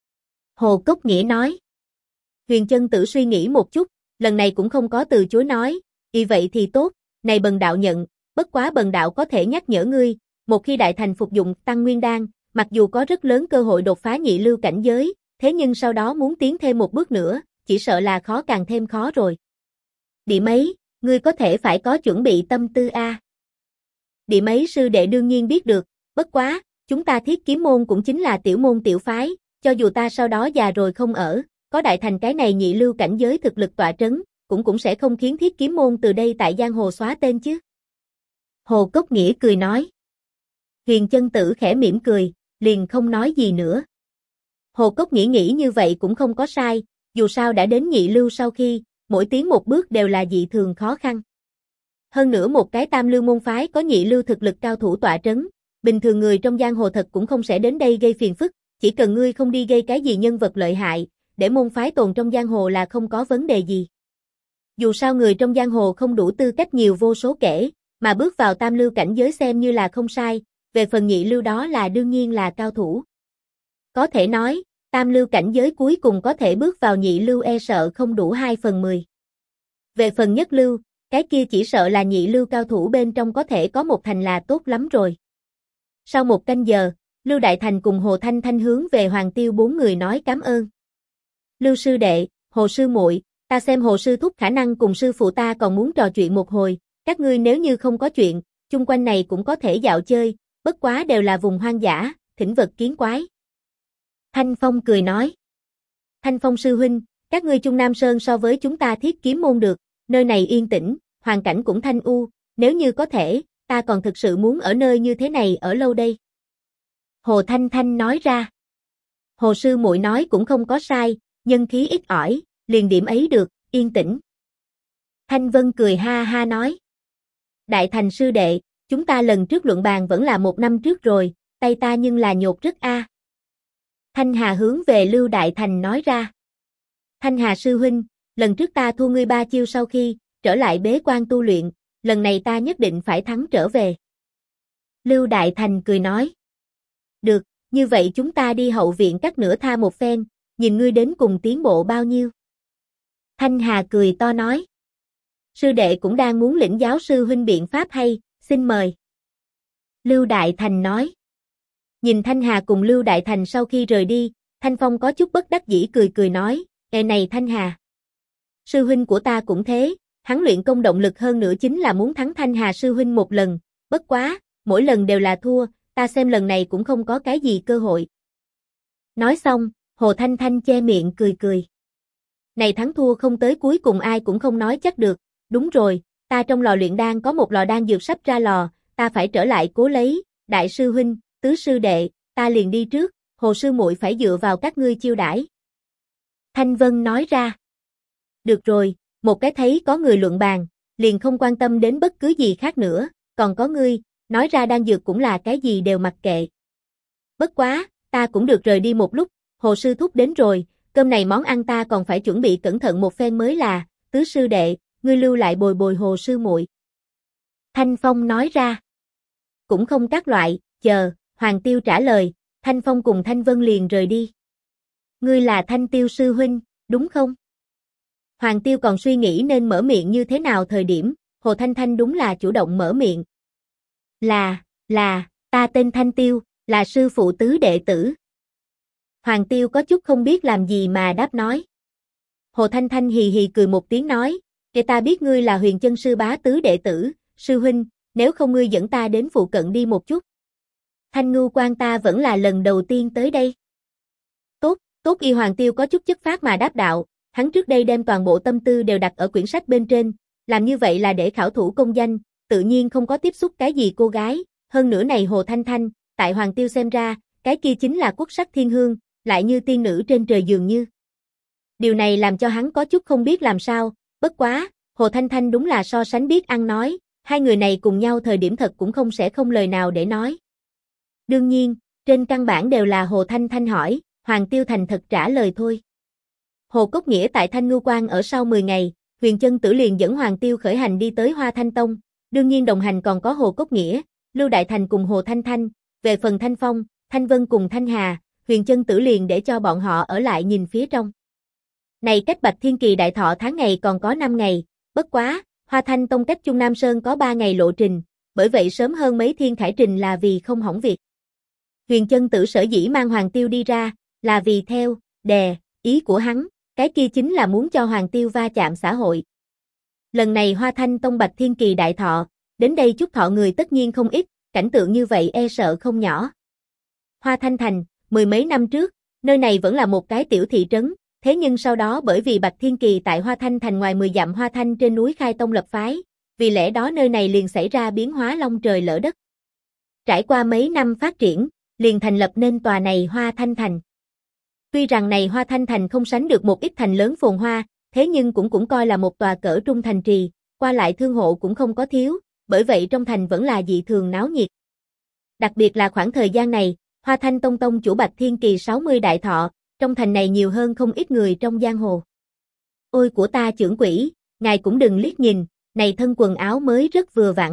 Hồ Cốc Nghĩa nói. Huyền Chân Tử suy nghĩ một chút, lần này cũng không có từ chối nói, vậy thì tốt, này Bần Đạo nhận, bất quá Bần Đạo có thể nhắc nhở ngươi, một khi Đại Thành phục dụng tăng nguyên đan, mặc dù có rất lớn cơ hội đột phá nhị lưu cảnh giới, thế nhưng sau đó muốn tiến thêm một bước nữa, chỉ sợ là khó càng thêm khó rồi. Điểm ấy, ngươi có thể phải có chuẩn bị tâm tư a. Điểm ấy sư đệ đương nhiên biết được, bất quá, chúng ta Thiết Kiếm môn cũng chính là tiểu môn tiểu phái, cho dù ta sau đó già rồi không ở, có Đại Thành cái này nhị lưu cảnh giới thực lực tọa trấn, cũng sẽ không khiến Thiết Kiếm môn từ đây tại giang hồ xóa tên chứ. Hồ Cốc Nghĩa cười nói. Huyền Chân Tử khẽ mỉm cười, liền không nói gì nữa. Hồ Cốc Nghĩa nghĩ như vậy cũng không có sai, dù sao đã đến nhị lưu sau khi, mỗi tiến một bước đều là dị thường khó khăn. Hơn nữa một cái tam lưu môn phái có nhị lưu thực lực cao thủ tọa trấn, bình thường người trong giang hồ thật cũng không sẽ đến đây gây phiền phức, chỉ cần ngươi không đi gây cái gì nhân vật lợi hại, để môn phái tồn trong giang hồ là không có vấn đề gì. Dù sao người trong giang hồ không đủ tư cách nhiều vô số kể, mà bước vào tam lưu cảnh giới xem như là không sai, về phần nhị lưu đó là đương nhiên là cao thủ. Có thể nói, tam lưu cảnh giới cuối cùng có thể bước vào nhị lưu e sợ không đủ 2/10. Về phần nhất lưu, cái kia chỉ sợ là nhị lưu cao thủ bên trong có thể có một thành là tốt lắm rồi. Sau 1 canh giờ, Lưu Đại Thành cùng Hồ Thanh Thanh hướng về Hoàng Tiêu 4 người nói cảm ơn. Lưu sư đệ, Hồ sư muội, ta xem Hồ sư thúc khả năng cùng sư phụ ta còn muốn trò chuyện một hồi, các ngươi nếu như không có chuyện, chung quanh này cũng có thể dạo chơi, bất quá đều là vùng hoang dã, thỉnh vật kiến quái. Thanh Phong cười nói. Thanh Phong sư huynh, các ngươi Trung Nam Sơn so với chúng ta Thiết Kiếm môn được, nơi này yên tĩnh, hoàn cảnh cũng thanh u, nếu như có thể, ta còn thực sự muốn ở nơi như thế này ở lâu đây. Hồ Thanh Thanh nói ra. Hồ sư muội nói cũng không có sai, nhân khí ít ỏi, liền điểm ấy được, yên tĩnh. Thanh Vân cười ha ha nói. Đại Thành sư đệ, chúng ta lần trước luận bàn vẫn là 1 năm trước rồi, tay ta nhưng là nhột rất a. Thanh Hà hướng về Lưu Đại Thành nói ra. Thanh Hà sư huynh, lần trước ta thua ngươi 3 chiêu sau khi, trở lại bế quan tu luyện, lần này ta nhất định phải thắng trở về. Lưu Đại Thành cười nói. Được, như vậy chúng ta đi hậu viện cắt nửa tha một phen, nhìn ngươi đến cùng tiến bộ bao nhiêu. Thanh Hà cười to nói. Sư đệ cũng đang muốn lĩnh giáo sư huynh biện pháp hay, xin mời. Lưu Đại Thành nói. Nhìn Thanh Hà cùng Lưu Đại Thành sau khi rời đi, Thanh Phong có chút bất đắc dĩ cười cười nói, "Ê này Thanh Hà. Sư huynh của ta cũng thế, hắn luyện công động lực hơn nữa chính là muốn thắng Thanh Hà sư huynh một lần, bất quá, mỗi lần đều là thua, ta xem lần này cũng không có cái gì cơ hội." Nói xong, Hồ Thanh Thanh che miệng cười cười. Này thắng thua không tới cuối cùng ai cũng không nói chắc được, đúng rồi, ta trong lò luyện đan có một lò đan dược sắp ra lò, ta phải trở lại cố lấy, đại sư huynh, tứ sư đệ, ta liền đi trước, Hồ sư muội phải dựa vào các ngươi chiêu đãi. Thanh Vân nói ra. Được rồi, một cái thấy có người luận bàn, liền không quan tâm đến bất cứ gì khác nữa, còn có ngươi, nói ra đan dược cũng là cái gì đều mặc kệ. Bất quá, ta cũng được rời đi một lúc, Hồ sư thúc đến rồi, cơm này món ăn ta còn phải chuẩn bị cẩn thận một phen mới là, Tứ sư đệ, ngươi lưu lại bồi bồi Hồ sư muội. Thanh Phong nói ra. Cũng không các loại, chờ, Hoàng Tiêu trả lời, Thanh Phong cùng Thanh Vân liền rời đi. Ngươi là Thanh Tiêu sư huynh, đúng không? Hoàng Tiêu còn suy nghĩ nên mở miệng như thế nào thời điểm, Hồ Thanh Thanh đúng là chủ động mở miệng. Là, ta tên Thanh Tiêu, là sư phụ tứ đệ tử. Hoàng Tiêu có chút không biết làm gì mà đáp nói. Hồ Thanh Thanh hì hì cười một tiếng nói, kể ta biết ngươi là Huyền Chân sư bá tứ đệ tử, sư huynh, nếu không ngươi dẫn ta đến phụ cận đi một chút. Thanh Ngưu Quan ta vẫn là lần đầu tiên tới đây. Tốt y Hoàng Tiêu có chút chất phác mà đáp đạo, hắn trước đây đem toàn bộ tâm tư đều đặt ở quyển sách bên trên, làm như vậy là để khảo thủ công danh, tự nhiên không có tiếp xúc cái gì cô gái, hơn nữa này Hồ Thanh Thanh, tại Hoàng Tiêu xem ra, cái kia chính là quốc sắc thiên hương, lại như tiên nữ trên trời dường như. Điều này làm cho hắn có chút không biết làm sao, bất quá, Hồ Thanh Thanh đúng là so sánh biết ăn nói, hai người này cùng nhau thời điểm thật cũng không sẽ không lời nào để nói. Đương nhiên, trên căn bản đều là Hồ Thanh Thanh hỏi, Hoàng Tiêu thành thật trả lời thôi. Hồ Cốc Nghĩa tại Thanh Ngưu Quan ở sau 10 ngày, Huyền Chân Tử liền dẫn Hoàng Tiêu khởi hành đi tới Hoa Thanh Tông, đương nhiên đồng hành còn có Hồ Cốc Nghĩa, Lưu Đại Thành cùng Hồ Thanh Thanh, về phần Thanh Phong, Thanh Vân cùng Thanh Hà, Huyền Chân Tử liền để cho bọn họ ở lại nhìn phía trong. Này cách Bạch Thiên Kỳ đại thọ tháng ngày còn có 5 ngày, bất quá, Hoa Thanh Tông cách Trung Nam Sơn có 3 ngày lộ trình, bởi vậy sớm hơn mấy thiên khải trình là vì không hỏng việc. Huyền Chân Tử sở dĩ mang Hoàng Tiêu đi ra, là vì theo, ý của hắn, cái kia chính là muốn cho Hoàng Tiêu va chạm xã hội. Lần này Hoa Thanh Tông Bạch Thiên Kỳ đại thọ, đến đây chúc thọ người tất nhiên không ít, cảnh tượng như vậy e sợ không nhỏ. Hoa Thanh Thành, mười mấy năm trước, nơi này vẫn là một cái tiểu thị trấn, thế nhưng sau đó bởi vì Bạch Thiên Kỳ tại Hoa Thanh Thành ngoài 10 dặm Hoa Thanh trên núi khai tông lập phái, vì lẽ đó nơi này liền xảy ra biến hóa long trời lỡ đất. Trải qua mấy năm phát triển, liền thành lập nên tòa này Hoa Thanh Thành. Tuy rằng này Hoa Thanh Thành không sánh được một ít thành lớn phồn hoa, thế nhưng cũng coi là một tòa cỡ trung thành trì, qua lại thương hộ cũng không có thiếu, bởi vậy trong thành vẫn là dị thường náo nhiệt. Đặc biệt là khoảng thời gian này, Hoa Thanh Tông tông chủ Bạch Thiên Kỳ 60 đại thọ, trong thành này nhiều hơn không ít người trong giang hồ. Ôi của ta trưởng quỹ, ngài cũng đừng liếc nhìn, này thân quần áo mới rất vừa vặn.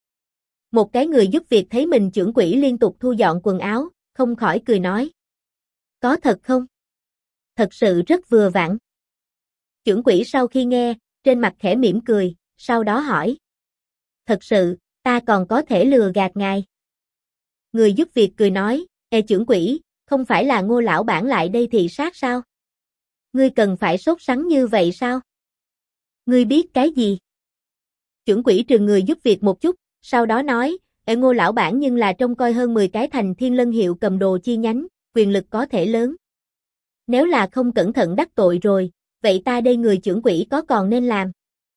Một cái người giúp việc thấy mình trưởng quỹ liên tục thu dọn quần áo, không khỏi cười nói. Có thật không? Thật sự rất vừa vặn. Trưởng quỹ sau khi nghe, trên mặt khẽ mỉm cười, sau đó hỏi. Thật sự, ta còn có thể lừa gạt ngài. Người giúp việc cười nói, Ê trưởng quỹ, không phải là Ngô lão bản lại đây thị sát sao? Ngươi cần phải sốt sắng như vậy sao? Ngươi biết cái gì? Trưởng quỹ trừng người giúp việc một chút, sau đó nói, Ê Ngô lão bản nhưng là trông coi hơn 10 cái thành Thiên Lân hiệu cầm đồ chi nhánh, quyền lực có thể lớn. Nếu là không cẩn thận đắc tội rồi, vậy ta đây người trưởng quỹ có còn nên làm?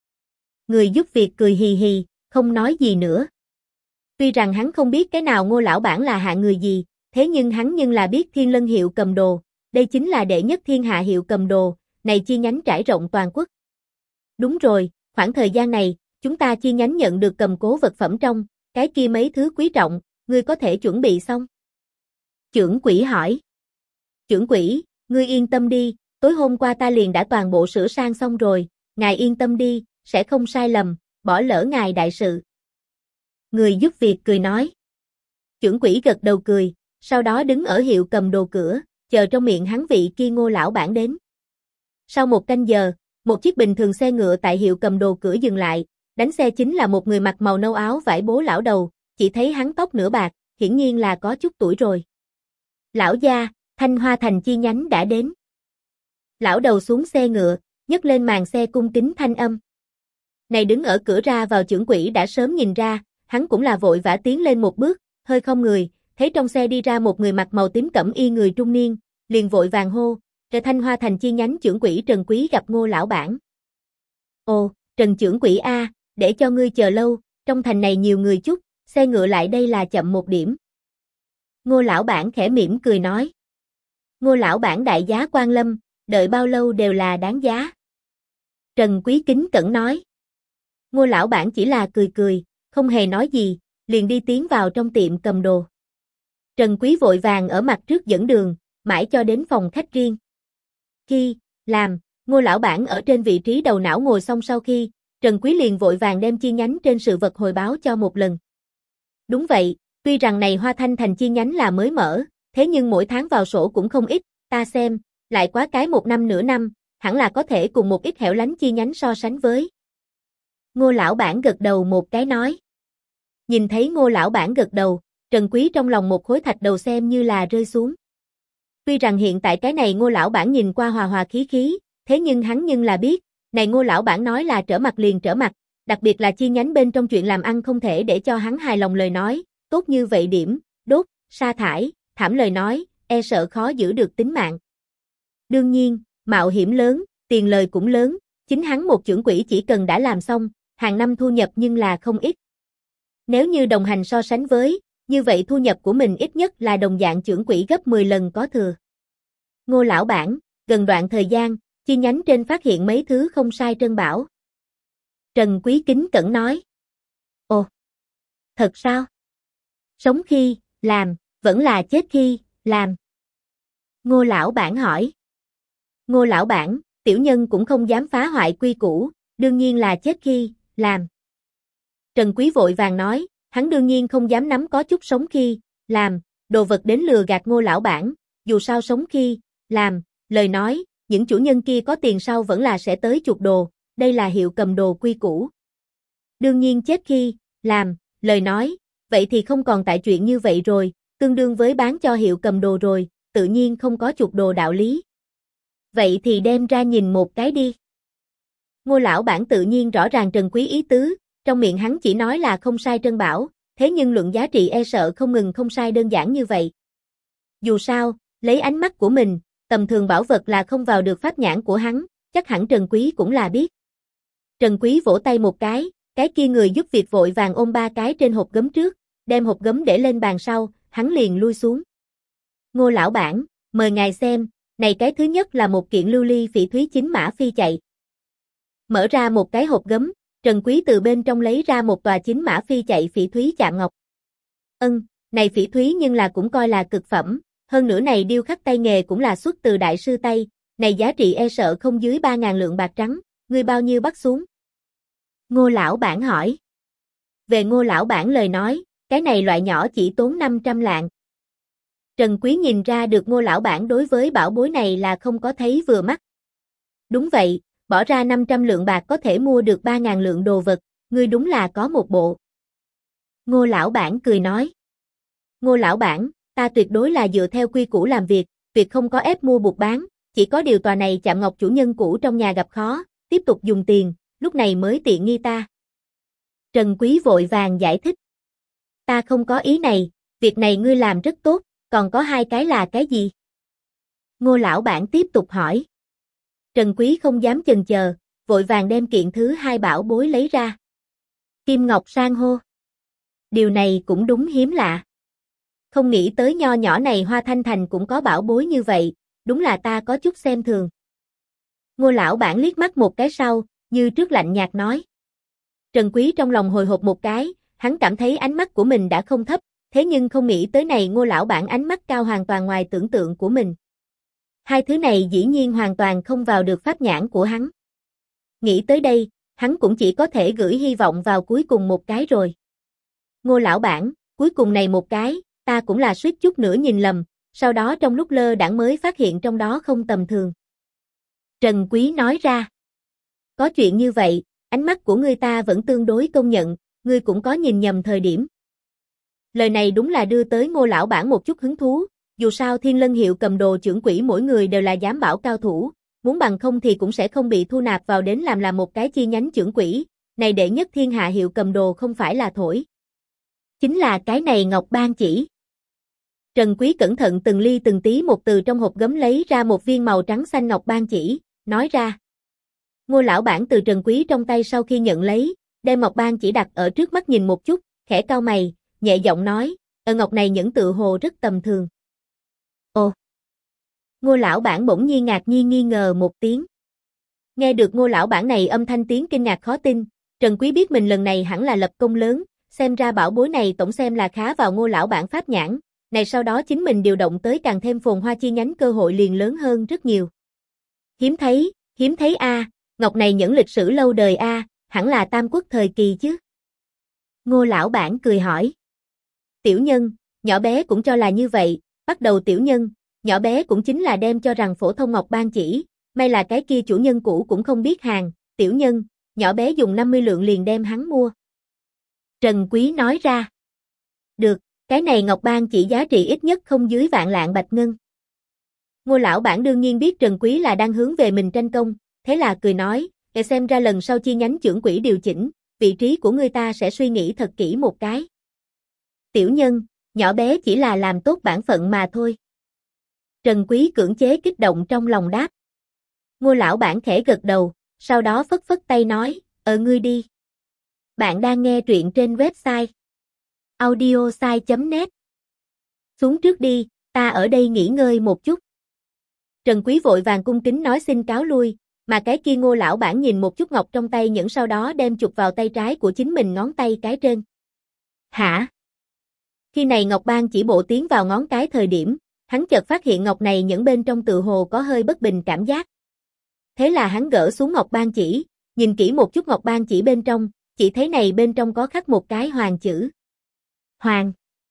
Người giúp việc cười hì hì, không nói gì nữa. Tuy rằng hắn không biết cái nào Ngô lão bản là hạng người gì, thế nhưng hắn nhưng là biết Thiên Lân hiệu cầm đồ, đây chính là đệ nhất thiên hạ hiệu cầm đồ, này chi nhánh trải rộng toàn quốc. Đúng rồi, khoảng thời gian này, chúng ta chi nhánh nhận được cầm cố vật phẩm trong, cái kia mấy thứ quý trọng, ngươi có thể chuẩn bị xong? Trưởng quỹ hỏi. Trưởng quỹ, ngươi yên tâm đi, tối hôm qua ta liền đã toàn bộ sửa sang xong rồi, ngài yên tâm đi, sẽ không sai lầm, bỏ lỡ ngài đại sự. Người giúp việc cười nói. Trưởng quỹ gật đầu cười, sau đó đứng ở hiệu cầm đồ cửa, chờ trong miệng hắn vị kia Ngô lão bản đến. Sau một canh giờ, một chiếc bình thường xe ngựa tại hiệu cầm đồ cửa dừng lại, đánh xe chính là một người mặc màu nâu áo vải bố lão đầu, chỉ thấy hắn tóc nửa bạc, hiển nhiên là có chút tuổi rồi. Lão gia, Thanh Hoa Thành chi nhánh đã đến. Lão đầu xuống xe ngựa, nhấc lên màn xe cung kính thanh âm. Này đứng ở cửa ra vào trưởng quỹ đã sớm nhìn ra, hắn cũng là vội vã tiến lên một bước, hơi không người, thấy trong xe đi ra một người mặc màu tím cẩm y người trung niên, liền vội vàng hô, Thanh Hoa Thành chi nhánh trưởng quỹ Trần Quý gặp Ngô lão bản. Ồ, Trần trưởng quỹ a, để cho ngươi chờ lâu, trong thành này nhiều người chút, xe ngựa lại đây là chậm một điểm. Ngô lão bản khẽ mỉm cười nói. Ngô lão bản đại giá quan lâm, đợi bao lâu đều là đáng giá. Trần Quý kính cẩn nói. Ngô lão bản chỉ là cười cười, không hề nói gì, liền đi tiến vào trong tiệm cầm đồ. Trần Quý vội vàng ở mặt trước dẫn đường, mãi cho đến phòng khách riêng. Khi làm, Ngô lão bản ở trên vị trí đầu não ngồi xong sau khi, Trần Quý liền vội vàng đem chi nhánh trên sự vật hồi báo cho một lần. Đúng vậy, tuy rằng này Hoa Thanh Thành chi nhánh là mới mở, thế nhưng mỗi tháng vào sổ cũng không ít, ta xem, lại quá cái 1 năm nửa năm, hẳn là có thể cùng một ít hẻo lánh chi nhánh so sánh với. Ngô lão bản gật đầu một cái nói. Nhìn thấy Ngô lão bản gật đầu, Trần Quý trong lòng một khối thạch đầu xem như là rơi xuống. Tuy rằng hiện tại cái này Ngô lão bản nhìn qua hòa hòa khí khí, thế nhưng hắn nhưng là biết, này Ngô lão bản nói là trở mặt liền trở mặt, đặc biệt là chi nhánh bên trong chuyện làm ăn không thể để cho hắn hài lòng lời nói, tốt như vậy điểm, đốt, sa thải, thảm lời nói, e sợ khó giữ được tính mạng. Đương nhiên, mạo hiểm lớn, tiền lời cũng lớn, chính hắn một trưởng quỹ chỉ cần đã làm xong, hàng năm thu nhập nhưng là không ít. Nếu như đồng hành so sánh với, như vậy thu nhập của mình ít nhất là đồng dạng trưởng quỹ gấp 10 lần có thừa. Ngô lão bản, gần đoạn thời gian, chi nhánh trên phát hiện mấy thứ không sai trân bảo. Trần Quý kính cẩn nói. Ồ, thật sao? Sống khi, làm, vẫn là chết khi, làm. Ngô lão bản hỏi. Ngô lão bản, tiểu nhân cũng không dám phá hoại quy củ, đương nhiên là chết khi, làm. Trần Quý vội vàng nói, hắn đương nhiên không dám nắm có chút sống khi, làm, đồ vật đến lừa gạt Ngô lão bản, dù sao sống khi, làm, lời nói, những chủ nhân kia có tiền sau vẫn là sẽ tới chuộc đồ, đây là hiệu cầm đồ quy củ. Đương nhiên chết khi, làm, lời nói, vậy thì không còn tại chuyện như vậy rồi, tương đương với bán cho hiệu cầm đồ rồi, tự nhiên không có chuộc đồ đạo lý. Vậy thì đem ra nhìn một cái đi. Ngô lão bản tự nhiên rõ ràng Trần Quý ý tứ, trong miệng hắn chỉ nói là không sai trân bảo, thế nhưng luận giá trị e sợ không ngừng không sai đơn giản như vậy. Dù sao, lấy ánh mắt của mình, tầm thường bảo vật là không vào được pháp nhãn của hắn, chắc hẳn Trần Quý cũng là biết. Trần Quý vỗ tay một cái kia người giúp việc vội vàng ôm 3 cái trên hộp gấm trước, đem hộp gấm để lên bàn sau, hắn liền lui xuống. Ngô lão bản, mời ngài xem, này cái thứ nhất là một kiện lưu ly phỉ thúy chính mã phi chạy. Mở ra một cái hộp gấm, Trần Quý từ bên trong lấy ra một tòa chính mã phi chạy phỉ thúy chạm ngọc. Này phỉ thúy nhưng là cũng coi là cực phẩm, hơn nữa này điêu khắc tay nghề cũng là xuất từ đại sư Tây, này giá trị e sợ không dưới 3.000 lượng bạc trắng, ngươi bao nhiêu bắt xuống? Ngô lão bản hỏi. Về Ngô lão bản lời nói, cái này loại nhỏ chỉ tốn 500 lạng. Trần Quý nhìn ra được Ngô lão bản đối với bảo bối này là không có thấy vừa mắt. Đúng vậy, bỏ ra 500 lượng bạc có thể mua được 3.000 lượng đồ vật, ngươi đúng là có một bộ. Ngô lão bản cười nói. Ngô lão bản, ta tuyệt đối là dựa theo quy củ làm việc, tuyệt không có ép mua buộc bán, chỉ có điều tòa này chạm ngọc chủ nhân cũ trong nhà gặp khó, tiếp tục dùng tiền, lúc này mới tiện nghi ta. Trần Quý vội vàng giải thích. Ta không có ý này, việc này ngươi làm rất tốt, còn có 2 cái là cái gì? Ngô lão bản tiếp tục hỏi. Trần Quý không dám chần chờ, vội vàng đem kiện thứ 2 bảo bối lấy ra. Kim ngọc san hô. Điều này cũng đúng hiếm lạ. Không nghĩ tới nho nhỏ này Hoa Thanh Thành cũng có bảo bối như vậy, đúng là ta có chút xem thường. Ngô lão bản liếc mắt một cái sau, như trước lạnh nhạt nói. Trần Quý trong lòng hồi hộp một cái, hắn cảm thấy ánh mắt của mình đã không thấp, thế nhưng không nghĩ tới này Ngô lão bản ánh mắt cao hoàn toàn ngoài tưởng tượng của mình. 2 thứ này dĩ nhiên hoàn toàn không vào được pháp nhãn của hắn. Nghĩ tới đây, hắn cũng chỉ có thể gửi hy vọng vào cuối cùng một cái rồi. Ngô lão bản, cuối cùng này một cái, ta cũng là suýt chút nữa nhìn lầm, sau đó trong lúc lơ đãng mới phát hiện trong đó không tầm thường. Trần Quý nói ra. Có chuyện như vậy, ánh mắt của ngươi ta vẫn tương đối công nhận, ngươi cũng có nhìn nhầm thời điểm. Lời này đúng là đưa tới Ngô lão bản một chút hứng thú, dù sao Thiên Lân hiệu cầm đồ trưởng quỹ mỗi người đều là giám bảo cao thủ, muốn bằng không thì cũng sẽ không bị thu nạp vào đến làm một cái chi nhánh trưởng quỹ, này đệ nhất thiên hạ hiệu cầm đồ không phải là thổi. Chính là cái này ngọc ban chỉ. Trần Quý cẩn thận từng ly từng tí một từ trong hộp gấm lấy ra một viên màu trắng xanh ngọc ban chỉ, nói ra. Ngô lão bản từ Trần Quý trong tay sau khi nhận lấy, đem ngọc ban chỉ đặt ở trước mắt nhìn một chút, khẽ cau mày, nhẹ giọng nói, ngọc này nhẫn tự hồ rất tầm thường. Ồ! Ngô lão bản bỗng nhiên ngạc nhiên nghi ngờ một tiếng. Nghe được Ngô lão bản này âm thanh tiếng kinh ngạc khó tin, Trần Quý biết mình lần này hẳn là lập công lớn, xem ra bảo bối này tổng xem là khá vào Ngô lão bản pháp nhãn, này sau đó chính mình điều động tới càng thêm phồn hoa chi nhánh cơ hội liền lớn hơn rất nhiều. Hiếm thấy a, ngọc này những lịch sử lâu đời a, hẳn là Tam Quốc thời kỳ chứ. Ngô lão bản cười hỏi. Tiểu nhân, nhỏ bé cũng cho là như vậy, bắt đầu tiểu nhân, nhỏ bé cũng chính là đem cho rằng phổ thông ngọc ban chỉ, may là cái kia chủ nhân cũ cũng không biết hàng, tiểu nhân, nhỏ bé dùng 50 lượng liền đem hắn mua. Trần Quý nói ra. Được, cái này ngọc ban chỉ giá trị ít nhất không dưới vạn lạng bạch ngân. Ngô lão bản đương nhiên biết Trần Quý là đang hướng về mình tranh công, thế là cười nói, để xem ra lần sau chi nhánh trưởng quỹ điều chỉnh, vị trí của người ta sẽ suy nghĩ thật kỹ một cái. Tiểu nhân, nhỏ bé chỉ là làm tốt bản phận mà thôi. Trần Quý cưỡng chế kích động trong lòng đáp. Ngô lão bản khẽ gật đầu, sau đó phất phất tay nói, ngươi đi. Bạn đang nghe truyện trên website audiosai.net. Xuống trước đi, ta ở đây nghỉ ngơi một chút. Trần Quý vội vàng cung kính nói xin cáo lui, mà cái kia Ngô lão bản nhìn một chút ngọc trong tay nhẫn sau đó đem chụp vào tay trái của chính mình ngón tay cái trên. Hả? Khi này ngọc ban chỉ bộ tiến vào ngón cái thời điểm, hắn chợt phát hiện ngọc này nhẫn bên trong tự hồ có hơi bất bình cảm giác. Thế là hắn gỡ xuống ngọc ban chỉ, nhìn kỹ một chút ngọc ban chỉ bên trong, chỉ thấy này bên trong có khắc một cái hoàng chữ. Hoàng.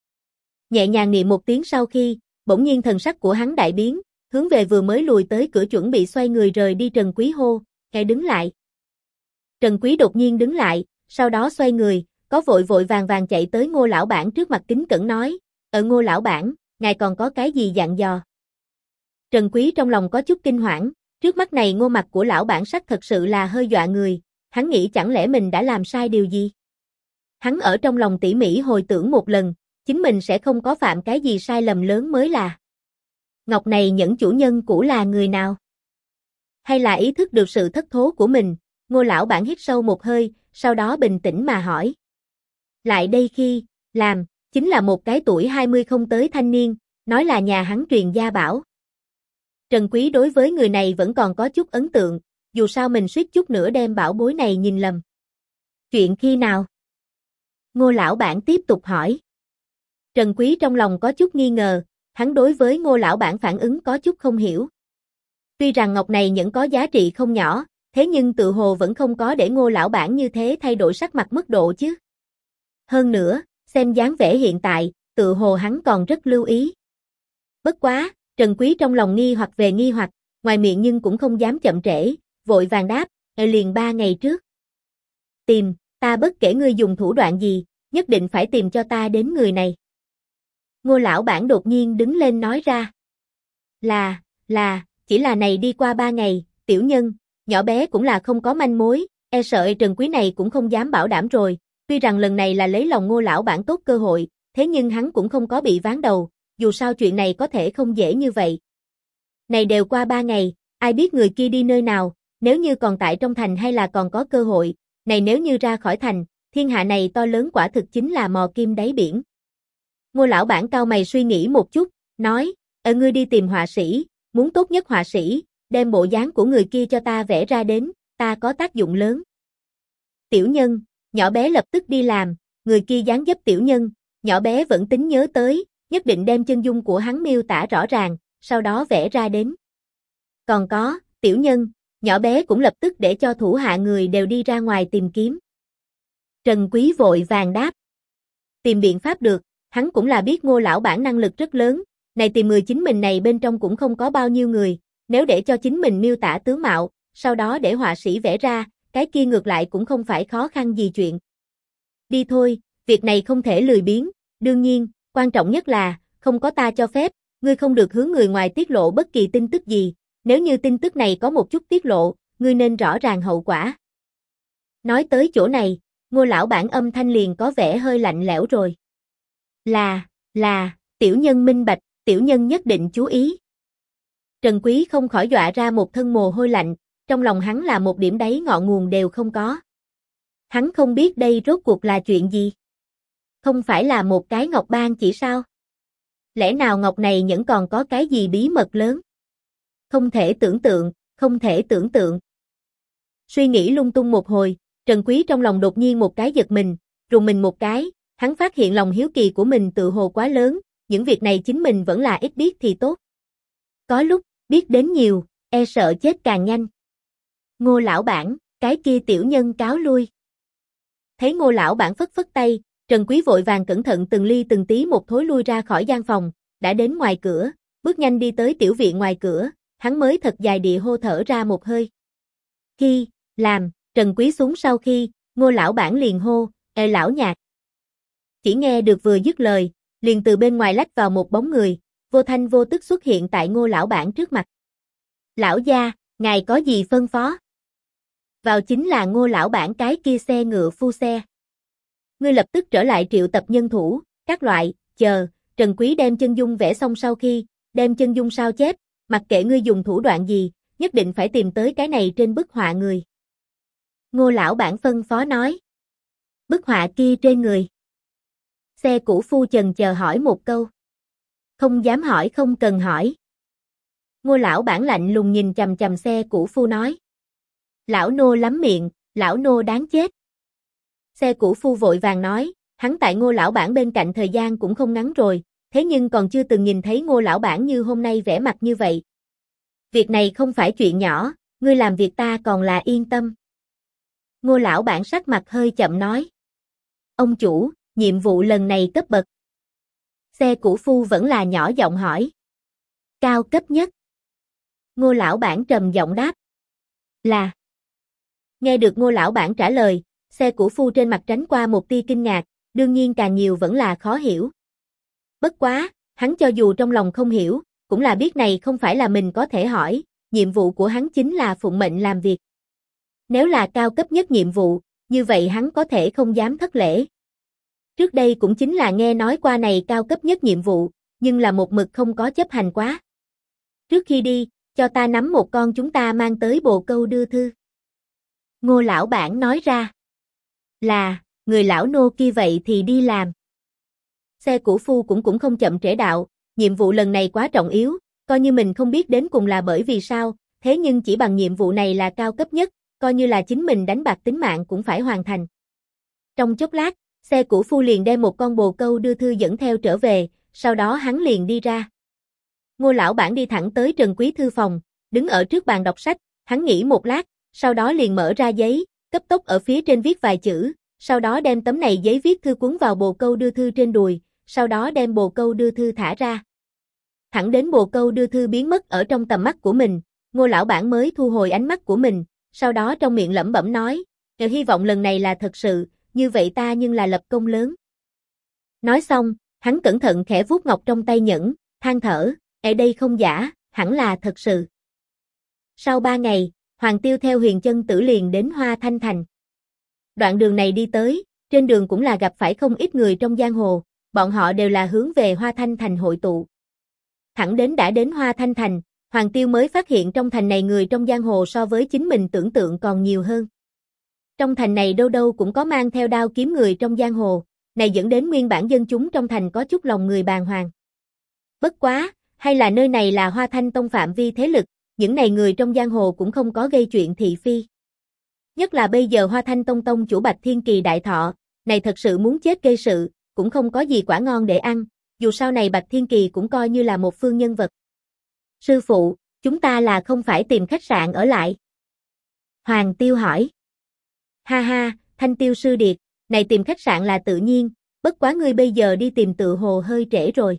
Nhẹ nhàng niệm một tiếng sau khi, bỗng nhiên thần sắc của hắn đại biến, hướng về vừa mới lùi tới cửa chuẩn bị xoay người rời đi Trần Quý hô, "Ngài đứng lại." Trần Quý đột nhiên đứng lại, sau đó xoay người, có vội vội vàng vàng chạy tới Ngô lão bản trước mặt kính cẩn nói, Ngô lão bản, ngài còn có cái gì dặn dò?" Trần Quý trong lòng có chút kinh hoảng, trước mắt này Ngô mặt của lão bản sắc thật sự là hơi dọa người, hắn nghĩ chẳng lẽ mình đã làm sai điều gì? Hắn ở trong lòng tỉ mỉ hồi tưởng một lần, chính mình sẽ không có phạm cái gì sai lầm lớn mới là. Ngọc này nhẫn chủ nhân cũ là người nào? Hay là ý thức được sự thất thố của mình? Ngô lão bản hít sâu một hơi, sau đó bình tĩnh mà hỏi. Lại đây khi, làm, chính là một cái tuổi 20 không tới thanh niên, nói là nhà hắn truyền gia bảo. Trần Quý đối với người này vẫn còn có chút ấn tượng, dù sao mình suýt chút nữa đem bảo bối này nhìn lầm. Chuyện khi nào? Ngô lão bản tiếp tục hỏi. Trần Quý trong lòng có chút nghi ngờ, hắn đối với Ngô lão bản phản ứng có chút không hiểu. Tuy rằng ngọc này vẫn có giá trị không nhỏ, thế nhưng tự hồ vẫn không có để Ngô lão bản như thế thay đổi sắc mặt mức độ chứ. Hơn nữa, xem dáng vẻ hiện tại, tự hồ hắn còn rất lưu ý. Bất quá, Trần Quý trong lòng nghi hoặc về nghi hoặc, ngoài miệng nhưng cũng không dám chậm trễ, vội vàng đáp, liền 3 ngày trước. Tìm, ta bất kể ngươi dùng thủ đoạn gì, nhất định phải tìm cho ta đến người này. Ngô lão bản đột nhiên đứng lên nói ra. Chỉ là này đi qua 3 ngày, tiểu nhân, nhỏ bé cũng là không có manh mối, e sợ Trần Quý này cũng không dám bảo đảm rồi, tuy rằng lần này là lấy lòng Ngô lão bản tốt cơ hội, thế nhưng hắn cũng không có bị ván đầu, dù sao chuyện này có thể không dễ như vậy. Này đều qua 3 ngày, ai biết người kia đi nơi nào, nếu như còn tại trong thành hay là còn có cơ hội, này nếu như ra khỏi thành, thiên hạ này to lớn quả thực chính là mò kim đáy biển. Ngô lão bản cau mày suy nghĩ một chút, nói, ngươi đi tìm họa sĩ, muốn tốt nhất họa sĩ, đem bộ dáng của người kia cho ta vẽ ra đến, ta có tác dụng lớn. Tiểu nhân, nhỏ bé lập tức đi làm, người kia dáng dấp tiểu nhân, nhỏ bé vẫn tính nhớ tới, nhất định đem chân dung của hắn miêu tả rõ ràng, sau đó vẽ ra đến. Còn có, tiểu nhân, nhỏ bé cũng lập tức để cho thủ hạ người đều đi ra ngoài tìm kiếm. Trần Quý vội vàng đáp. Tìm biện pháp được, hắn cũng là biết Ngô lão bản năng lực rất lớn, này tìm người chính mình này bên trong cũng không có bao nhiêu người, nếu để cho chính mình miêu tả tướng mạo, sau đó để họa sĩ vẽ ra, cái kia ngược lại cũng không phải khó khăn gì chuyện. Đi thôi, việc này không thể lười biếng, đương nhiên, quan trọng nhất là, không có ta cho phép, ngươi không được hướng người ngoài tiết lộ bất kỳ tin tức gì, nếu như tin tức này có một chút tiết lộ, ngươi nên rõ ràng hậu quả. Nói tới chỗ này, Ngô lão bản âm thanh liền có vẻ hơi lạnh lẽo rồi. Là, tiểu nhân minh bạch, tiểu nhân nhất định chú ý. Trần Quý không khỏi dọa ra một thân mồ hôi lạnh, trong lòng hắn là một điểm đáy ngọn nguồn đều không có. Hắn không biết đây rốt cuộc là chuyện gì. Không phải là một cái ngọc ban chỉ sao? Lẽ nào ngọc này vẫn còn có cái gì bí mật lớn? Không thể tưởng tượng. Suy nghĩ lung tung một hồi, Trần Quý trong lòng đột nhiên một cái giật mình, Rùng mình một cái, hắn phát hiện lòng hiếu kỳ của mình tự hồ quá lớn, những việc này chính mình vẫn là ít biết thì tốt. Có lúc, biết đến nhiều, e sợ chết càng nhanh. Ngô lão bản, cái kia tiểu nhân cáo lui. Thấy Ngô lão bản phất phất tay, Trần Quý vội vàng cẩn thận từng ly từng tí một thối lui ra khỏi gian phòng, đã đến ngoài cửa, bước nhanh đi tới tiểu viện ngoài cửa, hắn mới thật dài địa hô thở ra một hơi. Khi, làm, Trần Quý xuống sau khi, Ngô lão bản liền hô, ê lão nhạc. Chỉ nghe được vừa dứt lời, liền từ bên ngoài lách vào một bóng người, vô thanh vô tức xuất hiện tại Ngô lão bản trước mặt. Lão gia, ngài có gì phân phó? Vào chính là Ngô lão bản cái kia xe ngựa phu xe. Ngươi lập tức trở lại triệu tập nhân thủ, các loại, chờ, Trần Quý đem chân dung vẽ xong sau khi, đem chân dung sao chép, mặc kệ ngươi dùng thủ đoạn gì, nhất định phải tìm tới cái này trên bức họa người. Ngô lão bản phân phó nói. Bức họa kia trên người. Xe cũ phu chần chờ hỏi một câu. Không dám hỏi không cần hỏi. Ngô lão bản lạnh lùng nhìn chằm chằm xe cũ phu nói. Lão nô lắm miệng, lão nô đáng chết. Xe cũ phu vội vàng nói, hắn tại Ngô lão bản bên cạnh thời gian cũng không ngắn rồi, thế nhưng còn chưa từng nhìn thấy Ngô lão bản như hôm nay vẻ mặt như vậy. Việc này không phải chuyện nhỏ, ngươi làm việc ta còn là yên tâm. Ngô lão bản sắc mặt hơi chậm nói. Ông chủ, nhiệm vụ lần này cấp bậc. Xe cũ phu vẫn là nhỏ giọng hỏi. Cao cấp nhất. Ngô lão bản trầm giọng đáp. Là. Nghe được Ngô lão bản trả lời, xe cũ phu trên mặt tránh qua một tia kinh ngạc, đương nhiên càng nhiều vẫn là khó hiểu. Bất quá, hắn cho dù trong lòng không hiểu, cũng là biết này không phải là mình có thể hỏi, nhiệm vụ của hắn chính là phụng mệnh làm việc. Nếu là cao cấp nhất nhiệm vụ, như vậy hắn có thể không dám thất lễ. Trước đây cũng chính là nghe nói qua này cao cấp nhất nhiệm vụ, nhưng là một mực không có chấp hành quá. Trước khi đi, cho ta nắm một con chúng ta mang tới bồ câu đưa thư. Ngô lão bản nói ra. Là, người lão nô kia vậy thì đi làm. Xe cũ phu cũng không chậm trễ đạo, nhiệm vụ lần này quá trọng yếu, coi như mình không biết đến cùng là bởi vì sao, thế nhưng chỉ bằng nhiệm vụ này là cao cấp nhất, coi như là chính mình đánh bạc tính mạng cũng phải hoàn thành. Trong chốc lát, xe cũ phu liền đem một con bồ câu đưa thư dẫn theo trở về, sau đó hắn liền đi ra. Ngô lão bản đi thẳng tới Trần Quý thư phòng, đứng ở trước bàn đọc sách, hắn nghĩ một lát, sau đó liền mở ra giấy, cấp tốc ở phía trên viết vài chữ, sau đó đem tấm này giấy viết thư cuốn vào bồ câu đưa thư trên đùi, sau đó đem bồ câu đưa thư thả ra. Thẳng đến bồ câu đưa thư biến mất ở trong tầm mắt của mình, Ngô lão bản mới thu hồi ánh mắt của mình, sau đó trong miệng lẩm bẩm nói, hy vọng lần này là thật sự, như vậy ta nhưng là lập công lớn. Nói xong, hắn cẩn thận khẽ vuốt ngọc trong tay nhẫn, than thở, ở đây không giả, hẳn là thật sự. Sau 3 ngày, Hoàng Tiêu theo Huyền Chân Tử liền đến Hoa Thanh Thành. Đoạn đường này đi tới, trên đường cũng là gặp phải không ít người trong giang hồ, bọn họ đều là hướng về Hoa Thanh Thành hội tụ. Thẳng đến đã đến Hoa Thanh Thành, Hoàng Tiêu mới phát hiện trong thành này người trong giang hồ so với chính mình tưởng tượng còn nhiều hơn. Trong thành này đâu đâu cũng có mang theo đao kiếm người trong giang hồ, này dẫn đến nguyên bản dân chúng trong thành có chút lòng người bàng hoàng. Bất quá, hay là nơi này là Hoa Thanh Tông phạm vi thế lực, những này người trong giang hồ cũng không có gây chuyện thị phi. Nhất là bây giờ Hoa Thanh Tông tông chủ Bạch Thiên Kỳ đại thọ, này thật sự muốn chết gây sự, cũng không có gì quả ngon để ăn, dù sau này Bạch Thiên Kỳ cũng coi như là một phương nhân vật. Sư phụ, chúng ta là không phải tìm khách sạn ở lại. Hoàng Tiêu hỏi. Ha ha, Thanh Tiêu sư điệt, này tìm khách sạn là tự nhiên, bất quá ngươi bây giờ đi tìm tự hồ hơi trễ rồi.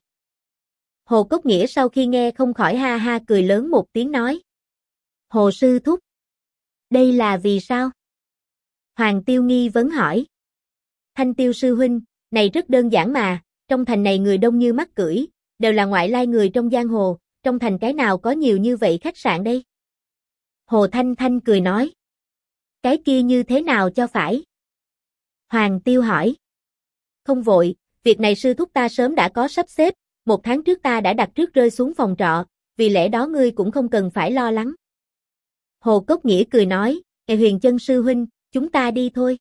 Hồ Cốc Nghĩa sau khi nghe không khỏi ha ha cười lớn một tiếng nói. Hồ sư thúc. Đây là vì sao? Hoàng Tiêu nghi vấn hỏi. Thanh Tiêu sư huynh, này rất đơn giản mà, trong thành này người đông như mắc cưỡi, đều là ngoại lai người trong giang hồ, trong thành cái nào có nhiều như vậy khách sạn đây? Hồ Thanh Thanh cười nói. Cái kia như thế nào cho phải? Hoàng Tiêu hỏi. Không vội, việc này sư thúc ta sớm đã có sắp xếp, 1 tháng trước ta đã đặt trước rơi xuống phòng trọ, vì lẽ đó ngươi cũng không cần phải lo lắng. Hồ Cốc Nghĩa cười nói, Huyền Chân sư huynh, chúng ta đi thôi.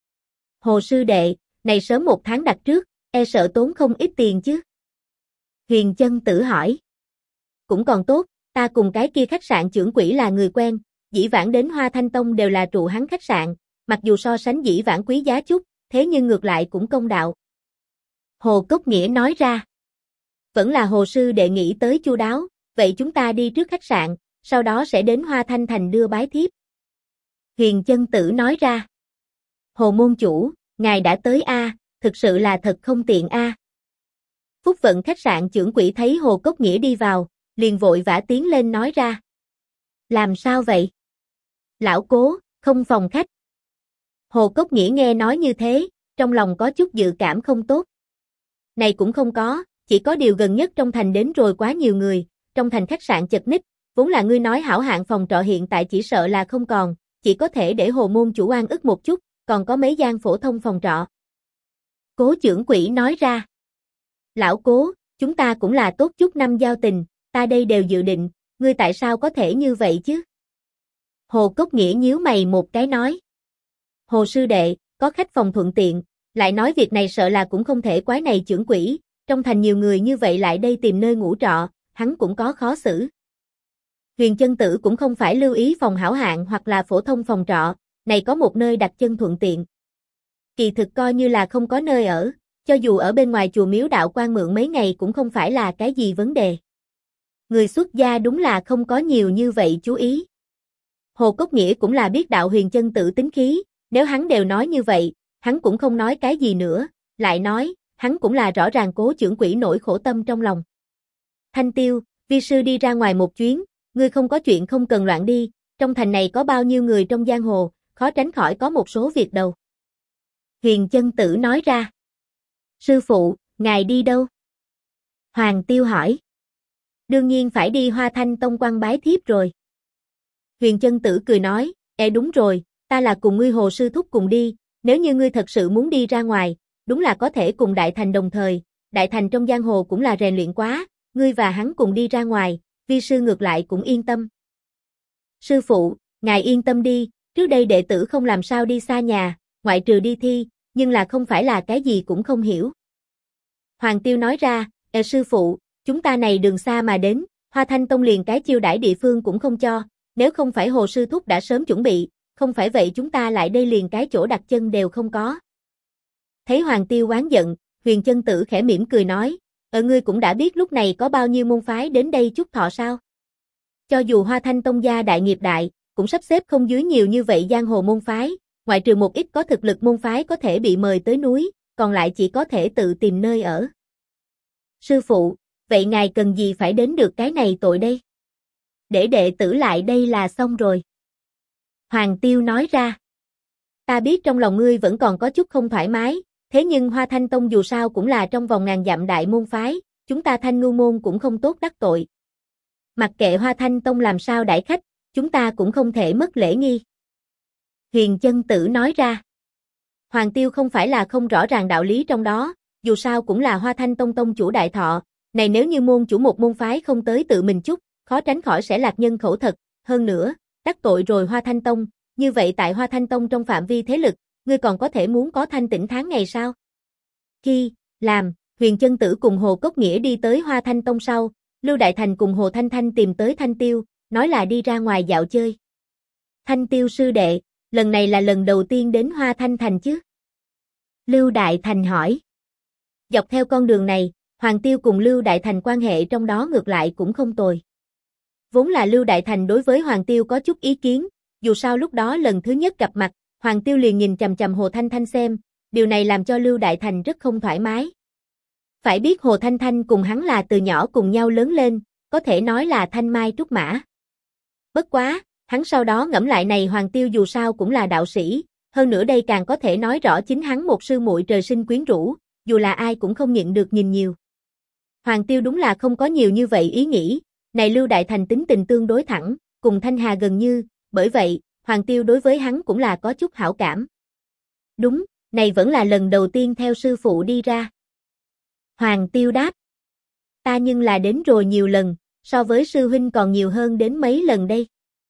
Hồ sư đệ, này sớm 1 tháng đặt trước, e sợ tốn không ít tiền chứ. Huyền Chân Tử hỏi. Cũng còn tốt, ta cùng cái kia khách sạn trưởng quỹ là người quen, dĩ vãng đến Hoa Thanh Tông đều là trụ hắn khách sạn, mặc dù so sánh dĩ vãng quý giá chút, thế nhưng ngược lại cũng công đạo. Hồ Cốc Nghĩa nói ra. Vẫn là Hồ sư đệ nghĩ tới chu đáo, vậy chúng ta đi trước khách sạn, sau đó sẽ đến Hoa Thanh Thành đưa bái thiếp. Huyền Chân Tử nói ra. Hồ môn chủ, ngài đã tới a, thực sự là thật không tiện a. Phúc Vận khách sạn trưởng quỹ thấy Hồ Cốc Nghĩa đi vào, liền vội vã tiến lên nói ra. Làm sao vậy? Lão Cố, không phòng khách. Hồ Cốc Nghĩa nghe nói như thế, trong lòng có chút dự cảm không tốt. Này cũng không có, chỉ có điều gần nhất trong thành đến rồi quá nhiều người, trong thành khách sạn chật ních, vốn là ngươi nói hảo hạng phòng trọ hiện tại chỉ sợ là không còn, chỉ có thể để Hồ môn chủ oan ức một chút, còn có mấy gian phổ thông phòng trọ. Cố trưởng quỹ nói ra. Lão Cố, chúng ta cũng là tốt chút năm giao tình, ta đây đều dự định, ngươi tại sao có thể như vậy chứ? Hồ Cốc Nghĩa nhíu mày một cái nói. Hồ sư đệ, có khách phòng thuận tiện, lại nói việc này sợ là cũng không thể quái này trưởng quỹ, trong thành nhiều người như vậy lại đây tìm nơi ngủ trọ, hắn cũng có khó xử. Huyền Chân Tử cũng không phải lưu ý phòng hảo hạng hoặc là phổ thông phòng trọ, này có một nơi đặt chân thuận tiện. Kỳ thực coi như là không có nơi ở, cho dù ở bên ngoài chùa miếu đạo quan mượn mấy ngày cũng không phải là cái gì vấn đề. Người xuất gia đúng là không có nhiều như vậy chú ý. Hồ Cốc Nghĩa cũng là biết đạo Huyền Chân Tử tính khí, nếu hắn đều nói như vậy, hắn cũng không nói cái gì nữa, lại nói, hắn cũng là rõ ràng Cố trưởng quỹ nỗi khổ tâm trong lòng. Thanh Tiêu, vi sư đi ra ngoài một chuyến, ngươi không có chuyện không cần loạn đi, trong thành này có bao nhiêu người trong giang hồ, khó tránh khỏi có một số việc đầu. Huyền Chân Tử nói ra. Sư phụ, ngài đi đâu? Hoàng Tiêu hỏi. Đương nhiên phải đi Hoa Thanh Tông quan bái thiếp rồi. Huyền Chân Tử cười nói, đúng rồi, ta là cùng ngươi Hồ sư thúc cùng đi, nếu như ngươi thật sự muốn đi ra ngoài, đúng là có thể cùng Đại Thành đồng thời, Đại Thành trong giang hồ cũng là rèn luyện quá, ngươi và hắn cùng đi ra ngoài, vi sư ngược lại cũng yên tâm. Sư phụ, ngài yên tâm đi, trước đây đệ tử không làm sao đi xa nhà, ngoại trừ đi thi, nhưng là không phải là cái gì cũng không hiểu. Hoàng Tiêu nói ra, sư phụ, chúng ta này đường xa mà đến, Hoa Thanh Tông liền cái chiêu đãi địa phương cũng không cho, nếu không phải Hồ sư thúc đã sớm chuẩn bị, không phải vậy chúng ta lại đây liền cái chỗ đặt chân đều không có. Thấy Hoàng Tiêu oán giận, Huyền Chân Tử khẽ mỉm cười nói, ngươi cũng đã biết lúc này có bao nhiêu môn phái đến đây chúc thọ sao? Cho dù Hoa Thanh Tông gia đại nghiệp đại, cũng sắp xếp không dưới nhiều như vậy giang hồ môn phái, ngoại trừ một ít có thực lực môn phái có thể bị mời tới núi, còn lại chỉ có thể tự tìm nơi ở. Sư phụ, vậy ngài cần gì phải đến được cái này tội đây? Để đệ tử lại đây là xong rồi. Hoàng Tiêu nói ra. Ta biết trong lòng ngươi vẫn còn có chút không thoải mái, thế nhưng Hoa Thanh Tông dù sao cũng là trong vòng ngàn dặm đại môn phái, chúng ta Thanh Ngưu môn cũng không tốt đắc tội. Mặc kệ Hoa Thanh Tông làm sao đãi khách, chúng ta cũng không thể mất lễ nghi. Huyền Chân Tử nói ra. Hoàng Tiêu không phải là không rõ ràng đạo lý trong đó, dù sao cũng là Hoa Thanh Tông tông chủ đại thọ, này nếu như môn chủ một môn phái không tới tự mình chúc, khó tránh khỏi sẽ lạc nhân khẩu thật, hơn nữa, đắc tội rồi Hoa Thanh Tông, như vậy tại Hoa Thanh Tông trong phạm vi thế lực, ngươi còn có thể muốn có thanh tĩnh tháng ngày sao? Khi, làm, Huyền Chân Tử cùng Hồ Cốc Nghĩa đi tới Hoa Thanh Tông sau, Lưu Đại Thành cùng Hồ Thanh Thanh tìm tới Thanh Tiêu, nói là đi ra ngoài dạo chơi. Thanh Tiêu sư đệ, lần này là lần đầu tiên đến Hoa Thanh Thành chứ? Lưu Đại Thành hỏi. Dọc theo con đường này, Hoàng Tiêu cùng Lưu Đại Thành quan hệ trong đó ngược lại cũng không tồi. Vốn là Lưu Đại Thành đối với Hoàng Tiêu có chút ý kiến, dù sao lúc đó lần thứ nhất gặp mặt, Hoàng Tiêu liền nhìn chằm chằm Hồ Thanh Thanh xem, điều này làm cho Lưu Đại Thành rất không thoải mái. Phải biết Hồ Thanh Thanh cùng hắn là từ nhỏ cùng nhau lớn lên, có thể nói là thanh mai trúc mã. Bất quá, hắn sau đó ngẫm lại này Hoàng Tiêu dù sao cũng là đạo sĩ, hơn nữa đây càng có thể nói rõ chính hắn một sư muội trời sinh quyến rũ, dù là ai cũng không nhịn được nhìn nhiều. Hoàng Tiêu đúng là không có nhiều như vậy ý nghĩ, này Lưu Đại Thành tính tình tương đối thẳng, cùng Thanh Hà gần như, bởi vậy, Hoàng Tiêu đối với hắn cũng là có chút hảo cảm. Đúng, này vẫn là lần đầu tiên theo sư phụ đi ra. Hoàng Tiêu đáp. Ta nhưng là đến rồi nhiều lần, so với sư huynh còn nhiều hơn đến mấy lần đây.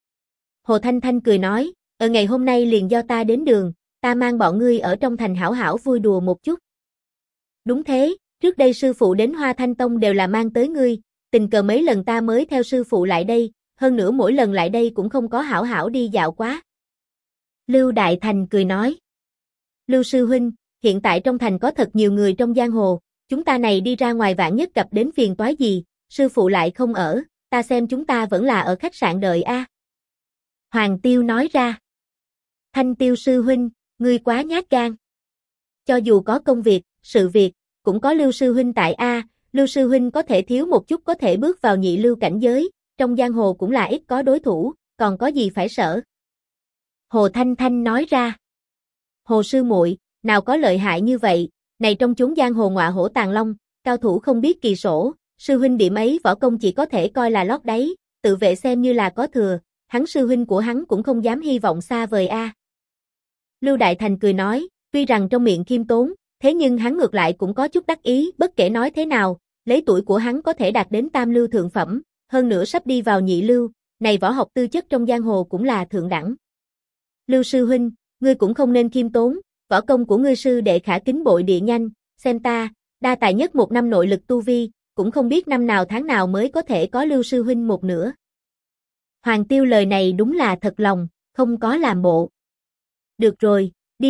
Hồ Thanh Thanh cười nói, ở ngày hôm nay liền do ta đến đường, ta mang bọn ngươi ở trong thành hảo hảo vui đùa một chút. Đúng thế, trước đây sư phụ đến Hoa Thanh Tông đều là mang tới ngươi, tình cờ mấy lần ta mới theo sư phụ lại đây, hơn nữa mỗi lần lại đây cũng không có hảo hảo đi dạo quá. Lưu Đại Thành cười nói. Lưu sư huynh, hiện tại trong thành có thật nhiều người trong giang hồ, chúng ta này đi ra ngoài vạn nhất gặp đến phiền toái gì, sư phụ lại không ở, ta xem chúng ta vẫn là ở khách sạn đợi a. Hoàng Tiêu nói ra. Thanh Tiêu sư huynh, ngươi quá nhát gan. Cho dù có công việc, sự việc, cũng có Lưu sư huynh tại a, Lưu sư huynh có thể thiếu một chút có thể bước vào nhị lưu cảnh giới, trong giang hồ cũng là ít có đối thủ, còn có gì phải sợ. Hồ Thanh Thanh nói ra. Hồ sư muội, nào có lợi hại như vậy, này trong chốn giang hồ ngọa hổ tàng long, cao thủ không biết kỳ sổ, sư huynh điểm ấy võ công chỉ có thể coi là lót đáy, tự vệ xem như là có thừa, hắn sư huynh của hắn cũng không dám hy vọng xa vời a. Lưu Đại Thành cười nói, tuy rằng trong miệng khiêm tốn, thế nhưng hắn ngược lại cũng có chút đắc ý, bất kể nói thế nào, lấy tuổi của hắn có thể đạt đến tam lưu thượng phẩm, hơn nữa sắp đi vào nhị lưu, này võ học tư chất trong giang hồ cũng là thượng đẳng. Lưu sư huynh, ngươi cũng không nên khiêm tốn, võ công của ngươi sư đệ khả kính bội địa nhanh, xem ta, đa tài nhất một năm nội lực tu vi, cũng không biết năm nào tháng nào mới có thể có Lưu sư huynh một nửa. Hoàng Tiêu lời này đúng là thật lòng, không có làm bộ. Được rồi,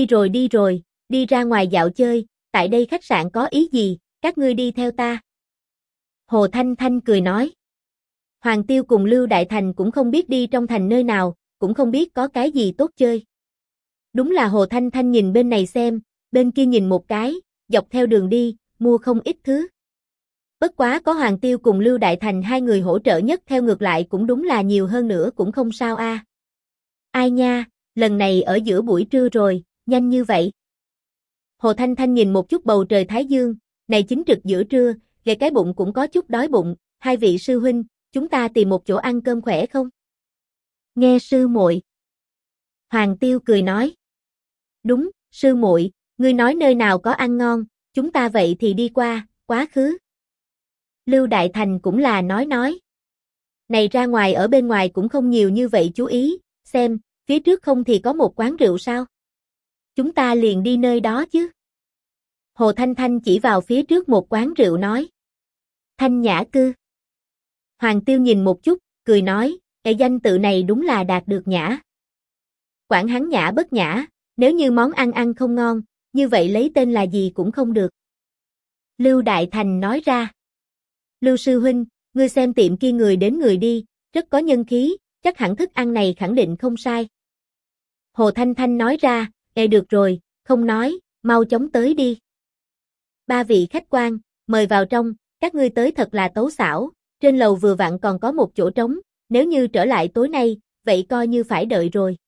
đi ra ngoài dạo chơi, tại đây khách sạn có ý gì, các ngươi đi theo ta. Hồ Thanh Thanh cười nói. Hoàng Tiêu cùng Lưu Đại Thành cũng không biết đi trong thành nơi nào, cũng không biết có cái gì tốt chơi. Đúng là Hồ Thanh Thanh nhìn bên này xem, bên kia nhìn một cái, dọc theo đường đi, mua không ít thứ. Bất quá có Hoàng Tiêu cùng Lưu Đại Thành hai người hỗ trợ nhất theo ngược lại cũng đúng là nhiều hơn nữa cũng không sao a. Ai nha, lần này ở giữa buổi trưa rồi, nhanh như vậy. Hồ Thanh Thanh nhìn một chút bầu trời Thái Dương, này chính trực giữa trưa, ghê cái bụng cũng có chút đói bụng, hai vị sư huynh, chúng ta tìm một chỗ ăn cơm khỏe không? Nghe sư muội. Hoàng Tiêu cười nói. Đúng, sư muội, ngươi nói nơi nào có ăn ngon, chúng ta vậy thì đi qua, quá khứ. Lưu Đại Thành cũng là nói. Này ra ngoài ở bên ngoài cũng không nhiều như vậy chú ý, xem, phía trước không thì có một quán rượu sao? Chúng ta liền đi nơi đó chứ. Hồ Thanh Thanh chỉ vào phía trước một quán rượu nói. Thanh Nhã Cư. Hoàng Tiêu nhìn một chút, cười nói, danh tự này đúng là đạt được nhã. Quản hắn nhã bất nhã, nếu như món ăn không ngon, như vậy lấy tên là gì cũng không được. Lưu Đại Thành nói ra. Lưu sư huynh, ngươi xem tiệm kia người đến người đi, rất có nhân khí, chắc hẳn thức ăn này khẳng định không sai. Hồ Thanh Thanh nói ra, được rồi, không nói, mau chóng tới đi. Ba vị khách quan, mời vào trong, các ngươi tới thật là tấu xảo, trên lầu vừa vặn còn có một chỗ trống, nếu như trở lại tối nay, vậy coi như phải đợi rồi.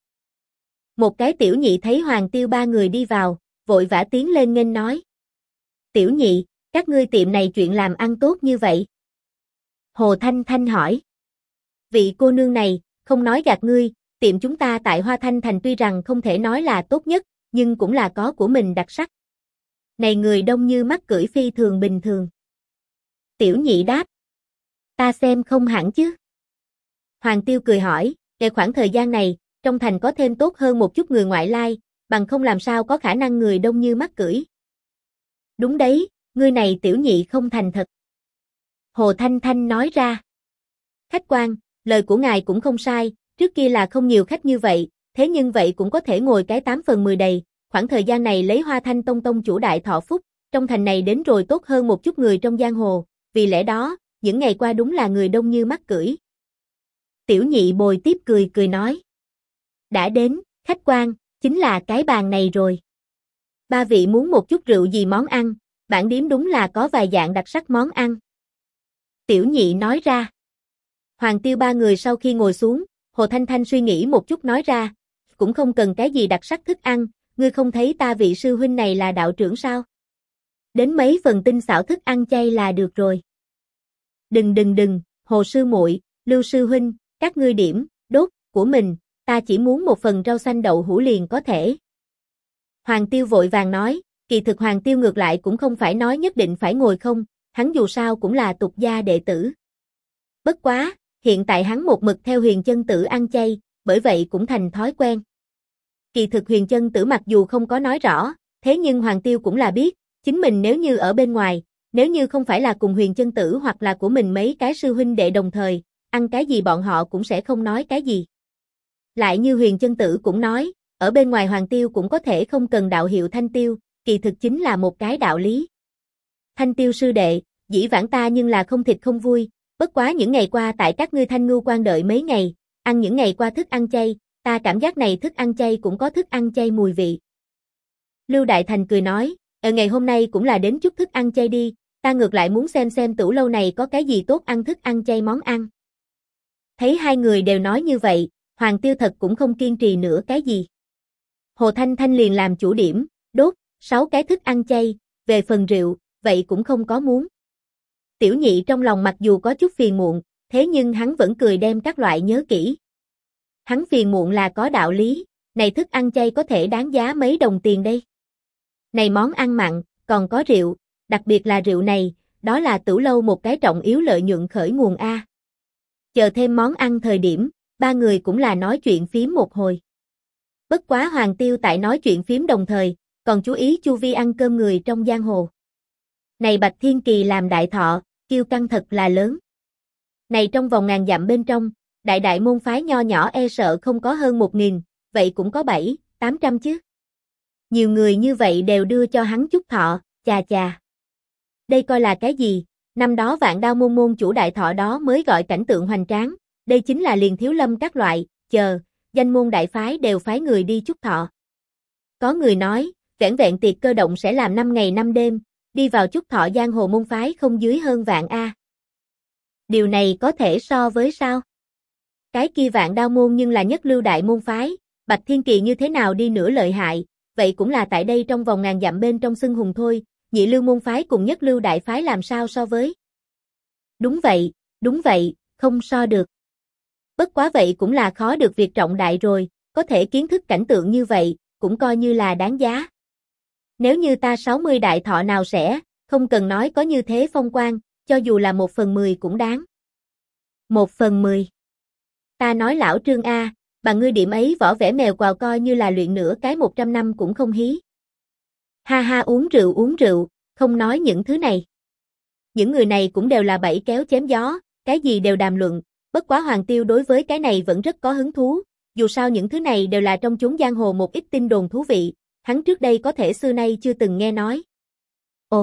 Một cái tiểu nhị thấy Hoàng Tiêu ba người đi vào, vội vã tiến lên nghênh nói. Tiểu nhị, các ngươi tiệm này chuyện làm ăn tốt như vậy. Hồ Thanh Thanh hỏi. Vị cô nương này, không nói gạt ngươi, tiệm chúng ta tại Hoa Thanh Thành tuy rằng không thể nói là tốt nhất, nhưng cũng là có của mình đặc sắc. Này người đông như mắc cưỡi phi thường bình thường. Tiểu nhị đáp. Ta xem không hẳn chứ. Hoàng Tiêu cười hỏi, khoảng thời gian này, trong thành có thêm tốt hơn một chút người ngoại lai, bằng không làm sao có khả năng người đông như mắc cưỡi. Đúng đấy, ngươi này tiểu nhị không thành thật. Hồ Thanh Thanh nói ra. Khách quan, lời của ngài cũng không sai, trước kia là không nhiều khách như vậy, thế nhưng vậy cũng có thể ngồi cái 8 phần 10 đầy, khoảng thời gian này lấy Hoa Thanh Tông tông chủ đại thọ phúc, trong thành này đến rồi tốt hơn một chút người trong giang hồ, vì lẽ đó, những ngày qua đúng là người đông như mắc cưỡi. Tiểu nhị bồi tiếp cười nói. Đã đến, khách quan, chính là cái bàn này rồi. Ba vị muốn một chút rượu gì món ăn, bản điếm đúng là có vài dạng đặc sắc món ăn. Tiểu nhị nói ra. Hoàng Tiêu ba người sau khi ngồi xuống, Hồ Thanh Thanh suy nghĩ một chút nói ra, cũng không cần cái gì đặc sắc thức ăn, ngươi không thấy ta vị sư huynh này là đạo trưởng sao? Đến mấy phần tinh xảo thức ăn chay là được rồi. Đừng, Hồ sư muội, Lưu sư huynh, các ngươi điểm, đốt, của mình, ta chỉ muốn một phần rau xanh đậu hũ liền có thể. Hoàng Tiêu vội vàng nói, kỳ thực Hoàng Tiêu ngược lại cũng không phải nói nhất định phải ngồi không, hắn dù sao cũng là tục gia đệ tử. Bất quá, hiện tại hắn một mực theo Huyền Chân Tử ăn chay, bởi vậy cũng thành thói quen. Kỳ thực Huyền Chân Tử mặc dù không có nói rõ, thế nhưng Hoàng Tiêu cũng là biết, chính mình nếu như ở bên ngoài, nếu như không phải là cùng Huyền Chân Tử hoặc là của mình mấy cái sư huynh đệ đồng thời, ăn cái gì bọn họ cũng sẽ không nói cái gì. Lại như Huyền Chân Tử cũng nói, ở bên ngoài Hoàng Tiêu cũng có thể không cần đạo hiệu Thanh Tiêu, kỳ thực chính là một cái đạo lý. Thanh Tiêu sư đệ, dĩ vãng ta nhưng là không thịt không vui, bất quá những ngày qua tại các ngươi Thanh Ngưu quan đợi mấy ngày, ăn những ngày qua thức ăn chay, ta cảm giác này thức ăn chay cũng có thức ăn chay mùi vị. Lưu Đại Thành cười nói, ở ngày hôm nay cũng là đến chút thức ăn chay đi, ta ngược lại muốn xem tửu lâu này có cái gì tốt ăn thức ăn chay món ăn. Thấy hai người đều nói như vậy, Hoàng Tiêu thật cũng không kiên trì nữa cái gì. Hồ Thanh Thanh liền làm chủ điểm, đốt 6 cái thức ăn chay, về phần rượu, vậy cũng không có muốn. Tiểu Nhị trong lòng mặc dù có chút phiền muộn, thế nhưng hắn vẫn cười đem các loại nhớ kỹ. Hắn phiền muộn là có đạo lý, này thức ăn chay có thể đáng giá mấy đồng tiền đây. Này món ăn mặn, còn có rượu, đặc biệt là rượu này, đó là tửu lâu một cái trọng yếu lợi nhuận khởi nguồn A. Chờ thêm món ăn thời điểm, ba người cũng là nói chuyện phím một hồi. Bất quá Hoàng Tiêu tại nói chuyện phím đồng thời, còn chú ý chu vi ăn cơm người trong giang hồ. Này Bạch Thiên Kỳ làm đại thọ, kiêu căng thật là lớn. Này trong vòng ngàn dặm bên trong, đại môn phái nho nhỏ e sợ không có hơn 1000, vậy cũng có 700-800 chứ. Nhiều người như vậy đều đưa cho hắn chúc thọ, chà chà. Đây coi là cái gì, năm đó Vạn Đao môn môn chủ đại thọ đó mới gọi cảnh tượng hoành tráng, đây chính là liền thiếu lâm các loại, danh môn đại phái đều phái người đi chúc thọ. Có người nói, vẹn tiệc cơ động sẽ làm 5 ngày 5 đêm, đi vào chúc thọ giang hồ môn phái không dưới hơn vạn A. Điều này có thể so với sao? Cái kia Vạn Đao môn nhưng là nhất lưu đại môn phái, Bạch Thiên Kỳ như thế nào đi nữa lợi hại, vậy cũng là tại đây trong vòng ngàn dặm bên trong xưng hùng thôi, nhị lưu môn phái cùng nhất lưu đại phái làm sao so với? Đúng vậy, không so được. Bất quá vậy cũng là khó được việc trọng đại rồi, có thể kiến thức cảnh tượng như vậy, cũng coi như là đáng giá. Nếu như ta 60 đại thọ nào sẽ, không cần nói có như thế phong quang, cho dù là 1/10 cũng đáng. 1/10. Ta nói lão Trương A, bằng ngươi điểm ấy võ vẽ mèo quào coi như là luyện nửa cái 100 năm cũng không hí. Ha ha uống rượu, không nói những thứ này. Những người này cũng đều là bẫy kéo chém gió, cái gì đều đàm luận, bất quá Hoàng Tiêu đối với cái này vẫn rất có hứng thú, dù sao những thứ này đều là trong chốn giang hồ một ít tin đồn thú vị, hắn trước đây có thể xưa nay chưa từng nghe nói. Ồ!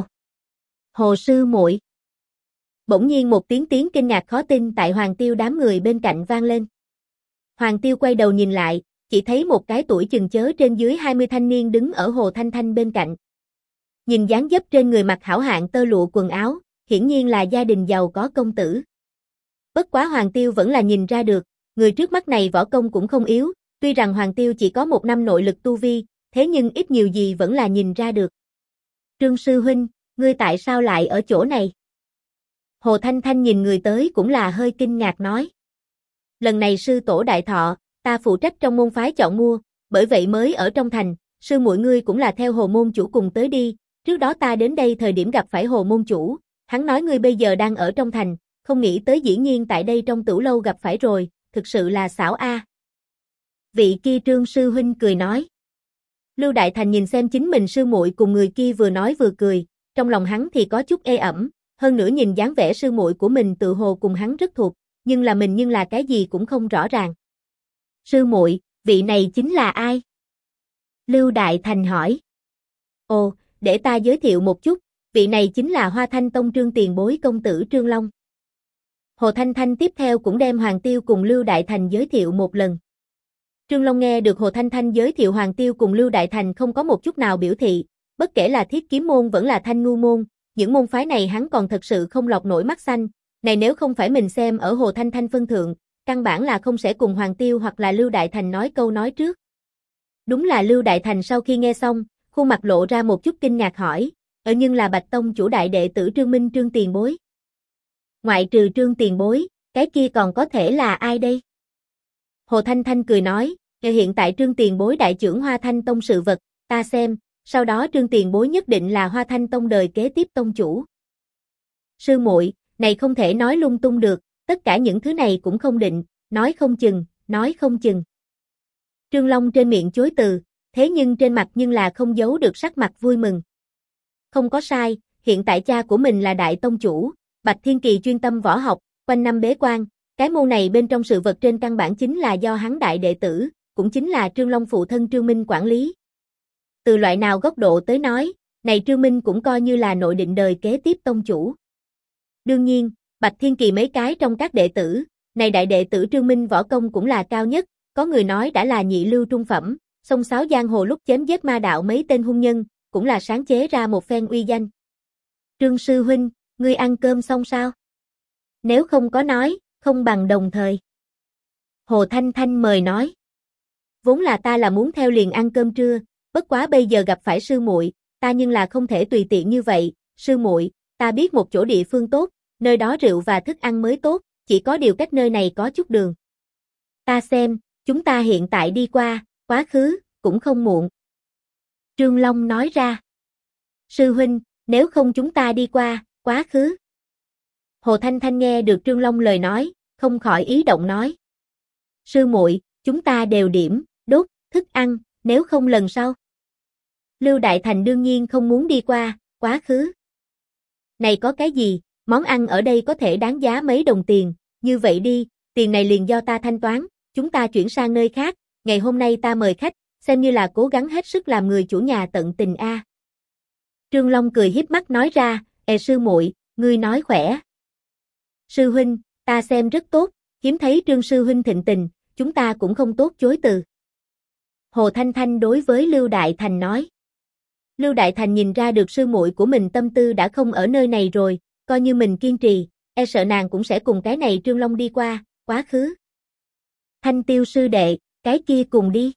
Hồ sư muội. Bỗng nhiên một tiếng kinh ngạc khó tin tại Hoàng Tiêu đám người bên cạnh vang lên. Hoàng Tiêu quay đầu nhìn lại, chỉ thấy một cái tuổi chừng chớ trên dưới 20 thanh niên đứng ở Hồ Thanh Thanh bên cạnh. Nhìn dáng dấp trên người mặc hảo hạng tơ lụa quần áo, hiển nhiên là gia đình giàu có công tử. Bất quá Hoàng Tiêu vẫn là nhìn ra được, người trước mắt này võ công cũng không yếu, tuy rằng Hoàng Tiêu chỉ có 1 năm nội lực tu vi, thế nhưng ít nhiều gì vẫn là nhìn ra được. Trương sư huynh, ngươi tại sao lại ở chỗ này? Hồ Thanh Thanh nhìn người tới cũng là hơi kinh ngạc nói. Lần này sư tổ đại thọ, ta phụ trách trong môn phái chọn mua, bởi vậy mới ở trong thành, sư muội ngươi cũng là theo Hồ môn chủ cùng tới đi, trước đó ta đến đây thời điểm gặp phải Hồ môn chủ, hắn nói ngươi bây giờ đang ở trong thành, không nghĩ tới dĩ nhiên tại đây trong tửu lâu gặp phải rồi, thực sự là xảo a. Vị kia Trương sư huynh cười nói. Lưu Đại Thành nhìn xem chính mình sư muội cùng người kia vừa nói vừa cười, trong lòng hắn thì có chút ê ẩm, hơn nữa nhìn dáng vẻ sư muội của mình tự hồ cùng hắn rất thuộc, nhưng là mình nhưng là cái gì cũng không rõ ràng. Sư muội, vị này chính là ai? Lưu Đại Thành hỏi. Ồ, để ta giới thiệu một chút, vị này chính là Hoa Thanh Tông Trương tiền bối công tử Trương Long. Hồ Thanh Thanh tiếp theo cũng đem Hoàng Tiêu cùng Lưu Đại Thành giới thiệu một lần. Trương Long nghe được Hồ Thanh Thanh giới thiệu Hoàng Tiêu cùng Lưu Đại Thành không có một chút nào biểu thị, bất kể là Thiết Kiếm môn vẫn là Thanh Ngưu môn, những môn phái này hắn còn thật sự không lọt nổi mắt xanh, này nếu không phải mình xem ở Hồ Thanh Thanh phân thượng, căn bản là không sẽ cùng Hoàng Tiêu hoặc là Lưu Đại Thành nói câu nói trước. Đúng là Lưu Đại Thành sau khi nghe xong, khuôn mặt lộ ra một chút kinh ngạc hỏi, nhưng là Bạch Tông chủ đại đệ tử Trương Minh Trương tiền bối. Ngoại trừ Trương tiền bối, cái kia còn có thể là ai đây? Hồ Thanh Thanh cười nói, hiện tại Trương tiền bối đại trưởng Hoa Thanh Tông sự vật, ta xem, sau đó Trương tiền bối nhất định là Hoa Thanh Tông đời kế tiếp tông chủ. Sư muội, này không thể nói lung tung được, tất cả những thứ này cũng không định, nói không chừng. Trương Long trên miệng chối từ, thế nhưng trên mặt nhưng là không giấu được sắc mặt vui mừng. Không có sai, hiện tại cha của mình là đại tông chủ, Bạch Thiên Kỳ chuyên tâm võ học, quanh năm bế quan, cái môn này bên trong sự vật trên căn bản chính là do hắn đại đệ tử, cũng chính là Trương Long phụ thân Trương Minh quản lý. từ loại nào góc độ tới nói, này Trương Minh cũng coi như là nội định đời kế tiếp tông chủ. Đương nhiên, Bạch Thiên Kỳ mấy cái trong các đệ tử, này đại đệ tử Trương Minh võ công cũng là cao nhất, có người nói đã là nhị lưu trung phẩm, xông xáo giang hồ lúc chém giết ma đạo mấy tên hung nhân, cũng là sáng chế ra một phen uy danh. Trương sư huynh, ngươi ăn cơm xong sao? Nếu không có nói, không bằng đồng thời. Hồ Thanh Thanh mời nói. Vốn là ta là muốn theo liền ăn cơm trưa, bất quá bây giờ gặp phải sư muội, ta nhưng là không thể tùy tiện như vậy, sư muội, ta biết một chỗ địa phương tốt, nơi đó rượu và thức ăn mới tốt, chỉ có điều cách nơi này có chút đường. Ta xem, chúng ta hiện tại đi qua, quá khứ, cũng không muộn. Trương Long nói ra. Sư huynh, nếu không chúng ta đi qua, quá khứ. Hồ Thanh Thanh nghe được Trương Long lời nói, không khỏi ý động nói. Sư muội, chúng ta đều điểm, đốt, thức ăn, nếu không lần sau. Lưu Đại Thành đương nhiên không muốn đi qua, quá khứ. Này có cái gì, món ăn ở đây có thể đáng giá mấy đồng tiền, như vậy đi, tiền này liền do ta thanh toán, chúng ta chuyển sang nơi khác, ngày hôm nay ta mời khách, xem như là cố gắng hết sức làm người chủ nhà tận tình a. Trương Long cười hiếp mắt nói ra, sư muội, ngươi nói khỏe. Sư huynh, ta xem rất tốt, hiếm thấy Trương sư huynh thịnh tình, chúng ta cũng không tốt chối từ. Hồ Thanh Thanh đối với Lưu Đại Thành nói. Lưu Đại Thành nhìn ra được sư muội của mình tâm tư đã không ở nơi này rồi, coi như mình kiên trì, e sợ nàng cũng sẽ cùng cái này Trương Long đi qua, quá khứ. Thanh Tiêu sư đệ, cái kia cùng đi.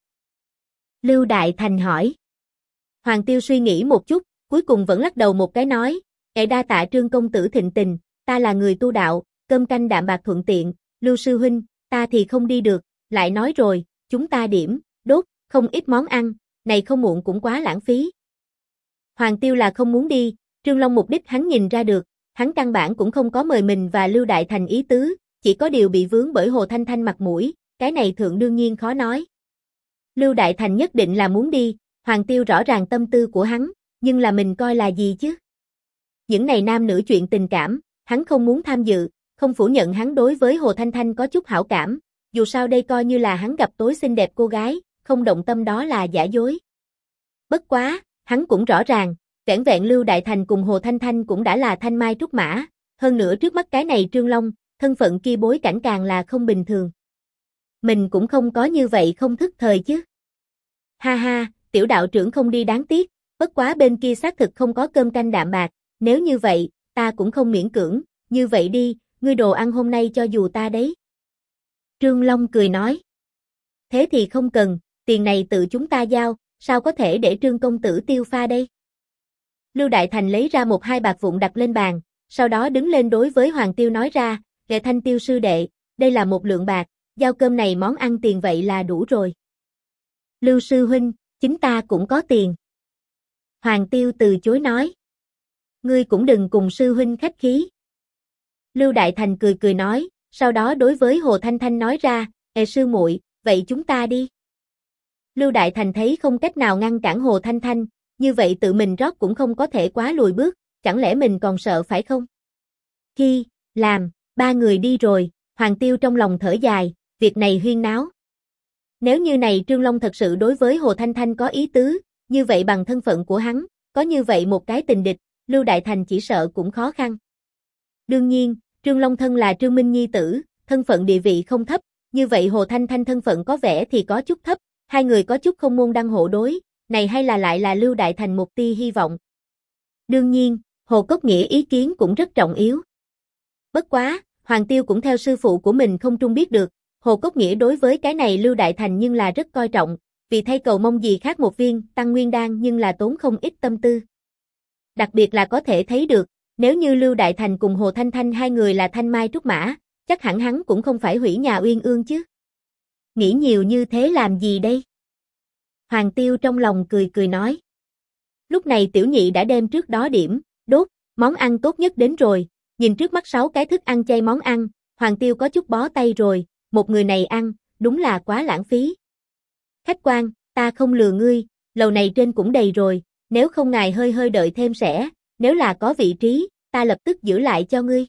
Lưu Đại Thành hỏi. Hoàng Tiêu suy nghĩ một chút, cuối cùng vẫn lắc đầu một cái nói, đa tạ Trương công tử thịnh tình, ta là người tu đạo, cơm canh đạm bạc thuận tiện, Lưu sư huynh, ta thì không đi được, lại nói rồi, chúng ta điểm, đốt, không ít món ăn, này không muộn cũng quá lãng phí. Hoàng Tiêu là không muốn đi, Trương Long mục đích hắn nhìn ra được, hắn căn bản cũng không có mời mình và Lưu Đại Thành ý tứ, chỉ có điều bị vướng bởi Hồ Thanh Thanh mặt mũi, cái này thượng đương nhiên khó nói. Lưu Đại Thành nhất định là muốn đi, Hoàng Tiêu rõ ràng tâm tư của hắn, nhưng là mình coi là gì chứ? Những này nam nữ chuyện tình cảm, hắn không muốn tham dự, không phủ nhận hắn đối với Hồ Thanh Thanh có chút hảo cảm, dù sao đây coi như là hắn gặp tối xinh đẹp cô gái, không động tâm đó là giả dối. Bất quá, hắn cũng rõ ràng, vẻn vẹn Lưu Đại Thành cùng Hồ Thanh Thanh cũng đã là thanh mai trúc mã, hơn nữa trước mắt cái này Trương Long, thân phận kia bối cảnh càng là không bình thường. Mình cũng không có như vậy không thức thời chứ. Ha ha, tiểu đạo trưởng không đi đáng tiếc, bất quá bên kia xác thực không có cơm canh đạm bạc, nếu như vậy, ta cũng không miễn cưỡng, như vậy đi, ngươi đồ ăn hôm nay cho dù ta đấy. Trương Long cười nói. Thế thì không cần, tiền này tự chúng ta giao, sao có thể để Trương công tử tiêu pha đây? Lưu Đại Thành lấy ra một hai bạc vụn đặt lên bàn, sau đó đứng lên đối với Hoàng Tiêu nói ra, Thanh Tiêu sư đệ, đây là một lượng bạc, giao cơm này món ăn tiền vậy là đủ rồi. Lưu sư huynh, chính ta cũng có tiền. Hoàng Tiêu từ chối nói. Ngươi cũng đừng cùng sư huynh khách khí. Lưu Đại Thành cười cười nói, sau đó đối với Hồ Thanh Thanh nói ra, sư muội, vậy chúng ta đi. Lưu Đại Thành thấy không cách nào ngăn cản Hồ Thanh Thanh, như vậy tự mình rót cũng không có thể quá lùi bước, chẳng lẽ mình còn sợ phải không? Khi, làm, ba người đi rồi, Hoàng Tiêu trong lòng thở dài, việc này huyên náo. Nếu như này Trương Long thật sự đối với Hồ Thanh Thanh có ý tứ, như vậy bằng thân phận của hắn, có như vậy một cái tình địch, Lưu Đại Thành chỉ sợ cũng khó khăn. Đương nhiên, Trương Long thân là Trương Minh nhi tử, thân phận địa vị không thấp, như vậy Hồ Thanh Thanh thân phận có vẻ thì có chút thấp, hai người có chút không môn đăng hộ đối, này hay là lại là Lưu Đại Thành một tia hy vọng. Đương nhiên, Hồ Cốc Nghĩa ý kiến cũng rất trọng yếu. Bất quá, Hoàng Tiêu cũng theo sư phụ của mình không trung biết được, Hồ Cốc Nghĩa đối với cái này Lưu Đại Thành nhưng là rất coi trọng, vì thay cầu mong gì khác một viên tăng nguyên đan nhưng là tốn không ít tâm tư. Đặc biệt là có thể thấy được, nếu như Lưu Đại Thành cùng Hồ Thanh Thanh hai người là thanh mai trúc mã, chắc hẳn hắn cũng không phải hủy nhà uyên ương chứ. Nghĩ nhiều như thế làm gì đây? Hoàng Tiêu trong lòng cười cười nói. Lúc này tiểu nhị đã đem trước đó điểm, đốt, món ăn tốt nhất đến rồi, nhìn trước mắt 6 cái thức ăn chay món ăn, Hoàng Tiêu có chút bó tay rồi, một người này ăn, đúng là quá lãng phí. Khách quan, ta không lừa ngươi, lầu này trên cũng đầy rồi, nếu không ngài hơi hơi đợi thêm sẽ, nếu là có vị trí, ta lập tức giữ lại cho ngươi.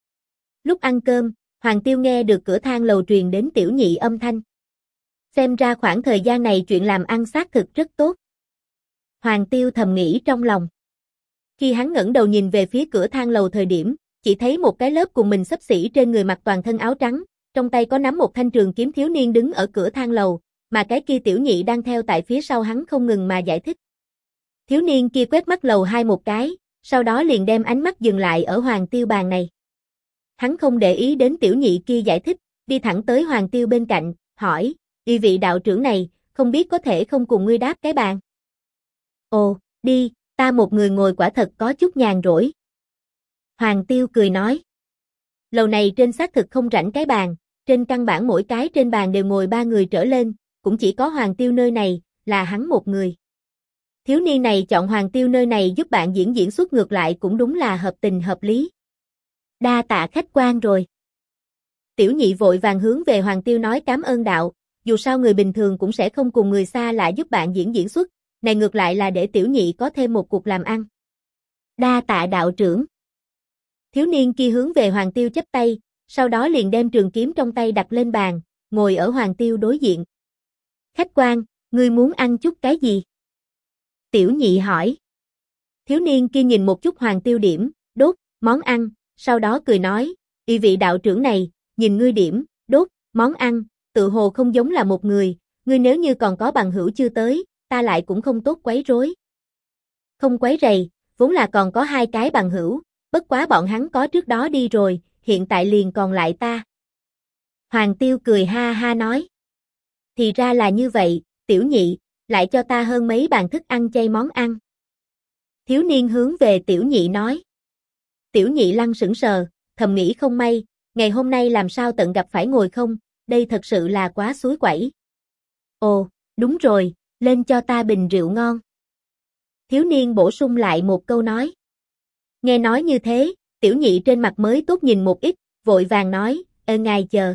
Lúc ăn cơm, Hoàng Tiêu nghe được cửa thang lầu truyền đến tiểu nhị âm thanh. Xem ra khoảng thời gian này chuyện làm ăn xác thực rất tốt. Hoàng Tiêu thầm nghĩ trong lòng. Khi hắn ngẩng đầu nhìn về phía cửa thang lầu thời điểm, chỉ thấy một cái lớp cùng mình xấp xỉ trên người mặc toàn thân áo trắng, trong tay có nắm một thanh trường kiếm thiếu niên đứng ở cửa thang lầu, mà cái kia tiểu nhị đang theo tại phía sau hắn không ngừng mà giải thích. Thiếu niên kia quét mắt lầu 2 một cái, sau đó liền đem ánh mắt dừng lại ở Hoàng Tiêu bàn này. Hắn không để ý đến tiểu nhị kia giải thích, đi thẳng tới Hoàng Tiêu bên cạnh, hỏi, "Y vị đạo trưởng này, không biết có thể không cùng ngươi đáp cái bàn?" "Ồ, đi, ta một người ngồi quả thật có chút nhàn rỗi." Hoàng Tiêu cười nói. Lầu này trên xác thực không rảnh cái bàn, trên căn bản mỗi cái trên bàn đều ngồi 3 người trở lên, cũng chỉ có Hoàng Tiêu nơi này, là hắn một người. Thiếu niên này chọn Hoàng Tiêu nơi này giúp bạn diễn xuất ngược lại cũng đúng là hợp tình hợp lý. Đa tạ khách quan rồi. Tiểu nhị vội vàng hướng về Hoàng Tiêu nói cảm ơn đạo, dù sao người bình thường cũng sẽ không cùng người xa lạ giúp bạn diễn xuất, này ngược lại là để tiểu nhị có thêm một cuộc làm ăn. Đa tạ đạo trưởng. Thiếu niên kia hướng về Hoàng Tiêu chắp tay, sau đó liền đem trường kiếm trong tay đặt lên bàn, ngồi ở Hoàng Tiêu đối diện. Khách quan, ngươi muốn ăn chút cái gì? Tiểu nhị hỏi. Thiếu niên kia nhìn một chút Hoàng Tiêu điểm, đốt, món ăn, sau đó cười nói, "Y vị đạo trưởng này, nhìn ngươi điểm, đốt, món ăn, tự hồ không giống là một người, ngươi nếu như còn có bằng hữu chưa tới, ta lại cũng không tốt quấy rối." Không quấy rầy, vốn là còn có 2 cái bằng hữu, bất quá bọn hắn có trước đó đi rồi, hiện tại liền còn lại ta. Hoàng Tiêu cười ha ha nói. Thì ra là như vậy, tiểu nhị, lại cho ta hơn mấy bàn thức ăn chay món ăn. Thiếu niên hướng về tiểu nhị nói. Tiểu nhị lăng sững sờ, thầm nghĩ không may, ngày hôm nay làm sao tận gặp phải ngồi không, đây thật sự là quá suối quẩy. Ồ, đúng rồi, lên cho ta bình rượu ngon. Thiếu niên bổ sung lại một câu nói. Nghe nói như thế, tiểu nhị trên mặt mới tốt nhìn một ít, vội vàng nói, ngài chờ.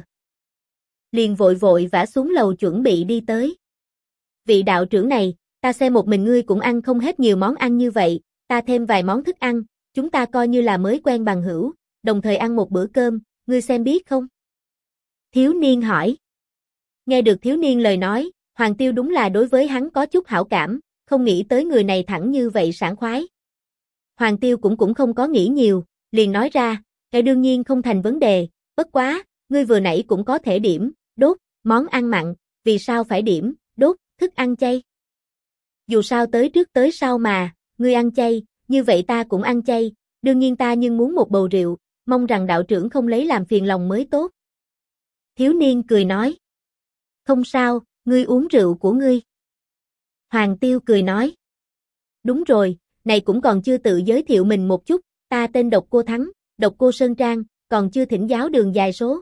Liền vội vội vã xuống lầu chuẩn bị đi tới. Vị đạo trưởng này, ta xem một mình ngươi cũng ăn không hết nhiều món ăn như vậy, ta thêm vài món thức ăn, chúng ta coi như là mới quen bằng hữu, đồng thời ăn một bữa cơm, ngươi xem biết không? Thiếu niên hỏi. Nghe được thiếu niên lời nói, Hoàng Tiêu đúng là đối với hắn có chút hảo cảm, không nghĩ tới người này thẳng như vậy sảng khoái. Hoàng Tiêu cũng không có nghĩ nhiều, liền nói ra, cái đương nhiên không thành vấn đề, bất quá, ngươi vừa nãy cũng có thể điểm, đốt, món ăn mặn, vì sao phải điểm, đốt, thức ăn chay? Dù sao tới trước tới sau mà, ngươi ăn chay, như vậy ta cũng ăn chay, đương nhiên ta nhưng muốn một bầu rượu, mong rằng đạo trưởng không lấy làm phiền lòng mới tốt. Thiếu niên cười nói. Không sao, ngươi uống rượu của ngươi. Hoàng Tiêu cười nói. Đúng rồi, này cũng còn chưa tự giới thiệu mình một chút, ta tên Độc Cô Thắng, Độc Cô Sơn Trang, còn chưa thỉnh giáo đường dài số.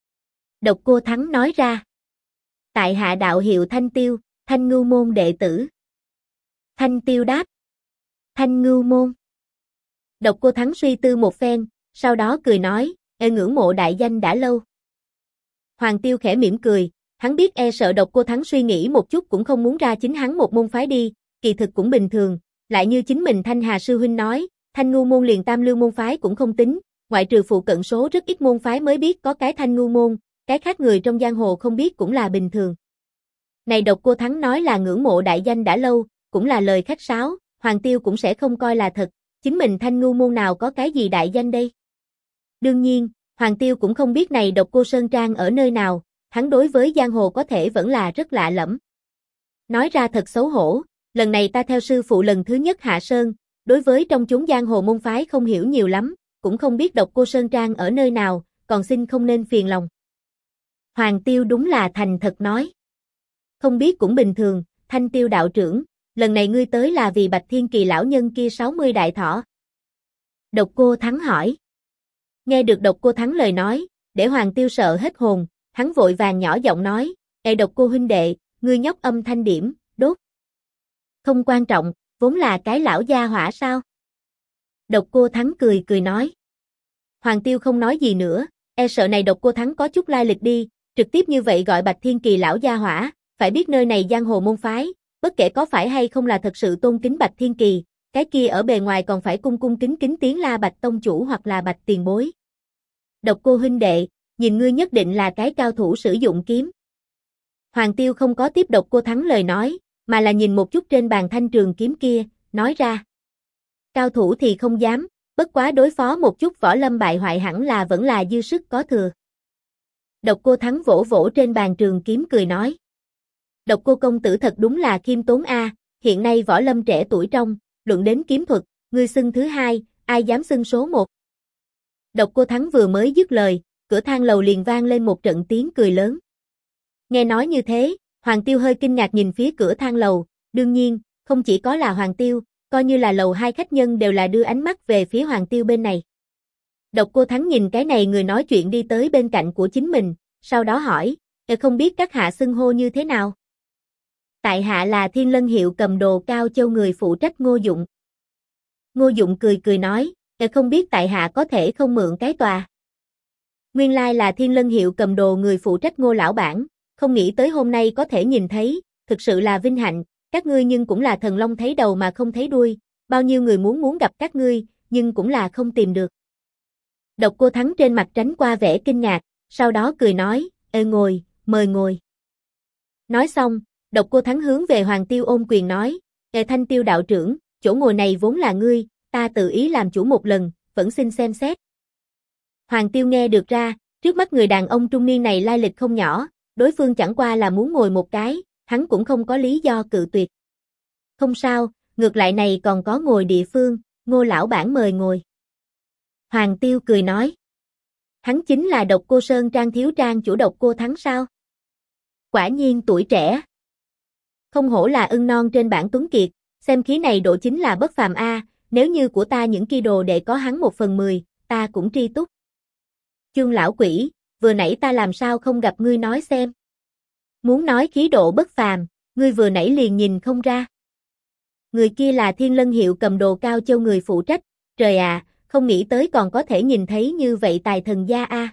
Độc Cô Thắng nói ra. Tại hạ đạo hiệu Thanh Tiêu, Thanh Ngưu Môn đệ tử. Thanh Tiêu đáp. Thanh Ngưu Môn. Độc Cô Thắng suy tư một phen, sau đó cười nói, ngưỡng mộ đại danh đã lâu. Hoàng Tiêu khẽ mỉm cười, hắn biết sợ Độc Cô Thắng suy nghĩ một chút cũng không muốn ra chính hắn một môn phái đi, kỳ thực cũng bình thường, lại như chính mình Thanh Hà sư huynh nói, Thanh Ngưu Môn liền Tam Lưu môn phái cũng không tính, ngoại trừ phụ cận số rất ít môn phái mới biết có cái Thanh Ngưu Môn, cái khác người trong giang hồ không biết cũng là bình thường. Này Độc Cô Thắng nói là ngưỡng mộ đại danh đã lâu, cũng là lời khách sáo, Hoàng Tiêu cũng sẽ không coi là thật, chính mình Thanh Ngưu Môn nào có cái gì đại danh đây. Đương nhiên, Hoàng Tiêu cũng không biết này Độc Cô Sơn Trang ở nơi nào, hắn đối với giang hồ có thể vẫn là rất lạ lẫm. Nói ra thật xấu hổ, lần này ta theo sư phụ lần thứ nhất hạ sơn, đối với trong chúng giang hồ môn phái không hiểu nhiều lắm, cũng không biết Độc Cô Sơn Trang ở nơi nào, còn xin không nên phiền lòng. Hoàng Tiêu đúng là thành thật nói. Không biết cũng bình thường, Thanh Tiêu đạo trưởng, lần này ngươi tới là vì Bạch Thiên Kỳ lão nhân kia 60 đại thọ. Độc Cô Thắng hỏi. Nghe được Độc Cô Thắng lời nói, để Hoàng Tiêu sợ hết hồn, hắn vội vàng nhỏ giọng nói, Độc Cô huynh đệ, ngươi nhóc âm thanh điểm, đốt. Không quan trọng, vốn là cái lão gia hỏa sao? Độc Cô Thắng cười cười nói. Hoàng Tiêu không nói gì nữa, sợ này Độc Cô Thắng có chút lai lịch đi, trực tiếp như vậy gọi Bạch Thiên Kỳ lão gia hỏa, phải biết nơi này giang hồ môn phái, bất kể có phải hay không là thật sự tôn kính Bạch Thiên Kỳ, cái kia ở bề ngoài còn phải cung cung kính kính tiếng la Bạch tông chủ hoặc là Bạch tiền bối. Độc Cô huynh đệ, nhìn ngươi nhất định là cái cao thủ sử dụng kiếm. Hoàng Tiêu không có tiếp Độc Cô Thắng lời nói, mà là nhìn một chút trên bàn thanh trường kiếm kia, nói ra. Cao thủ thì không dám, bất quá đối phó một chút võ lâm bại hoại hẳn là vẫn là dư sức có thừa. Độc Cô Thắng vỗ vỗ trên bàn trường kiếm cười nói. Độc Cô công tử thật đúng là khiêm tốn a, hiện nay võ lâm trẻ tuổi trong, luận đến kiếm thuật, ngươi xưng thứ hai, ai dám xưng số một. Độc Cô Thắng vừa mới dứt lời, cửa thang lầu liền vang lên một trận tiếng cười lớn. Nghe nói như thế, Hoàng Tiêu hơi kinh ngạc nhìn phía cửa thang lầu, đương nhiên, không chỉ có là Hoàng Tiêu, coi như là lầu 2 khách nhân đều là đưa ánh mắt về phía Hoàng Tiêu bên này. Độc Cô Thắng nhìn cái này người nói chuyện đi tới bên cạnh của chính mình, sau đó hỏi, không biết các hạ xưng hô như thế nào? Tại hạ là Thiên Lân Hiệu cầm đồ Cao Châu người phụ trách Ngô Dụng. Ngô Dụng cười cười nói, không biết tại hạ có thể không mượn cái tòa. Nguyên lai là Thiên Lân Hiệu cầm đồ người phụ trách Ngô lão bản, không nghĩ tới hôm nay có thể nhìn thấy, thực sự là vinh hạnh, các ngươi nhưng cũng là thần long thấy đầu mà không thấy đuôi, bao nhiêu người muốn gặp các ngươi, nhưng cũng là không tìm được. Độc Cô Thắng trên mặt tránh qua vẻ kinh ngạc, sau đó cười nói, ngồi, mời ngồi. Nói xong, Độc Cô Thắng hướng về Hoàng Tiêu ôm quyền nói, Thanh Tiêu đạo trưởng, chỗ ngồi này vốn là ngươi, ta tự ý làm chủ một lần, vẫn xin xem xét. Hoàng Tiêu nghe được ra, trước mắt người đàn ông trung niên này lai lịch không nhỏ, đối phương chẳng qua là muốn ngồi một cái, hắn cũng không có lý do cự tuyệt. Không sao, ngược lại này còn có ngồi địa phương, Ngô lão bản mời ngồi. Hoàng Tiêu cười nói. Hắn chính là Độc Cô Sơn Trang thiếu trang chủ Độc Cô Thắng sao? Quả nhiên tuổi trẻ. Không hổ là ưng non trên bảng tuấn kiệt, xem khí này độ chính là bất phàm a, nếu như của ta những kia đồ đệ có hắn 1/10, ta cũng tri túc. Chương lão quỷ, vừa nãy ta làm sao không gặp ngươi nói xem. Muốn nói khí độ bất phàm, ngươi vừa nãy liền nhìn không ra. Người kia là Thiên Lân Hiệu cầm đồ Cao Châu người phụ trách, trời à, không nghĩ tới còn có thể nhìn thấy như vậy tài thần gia a.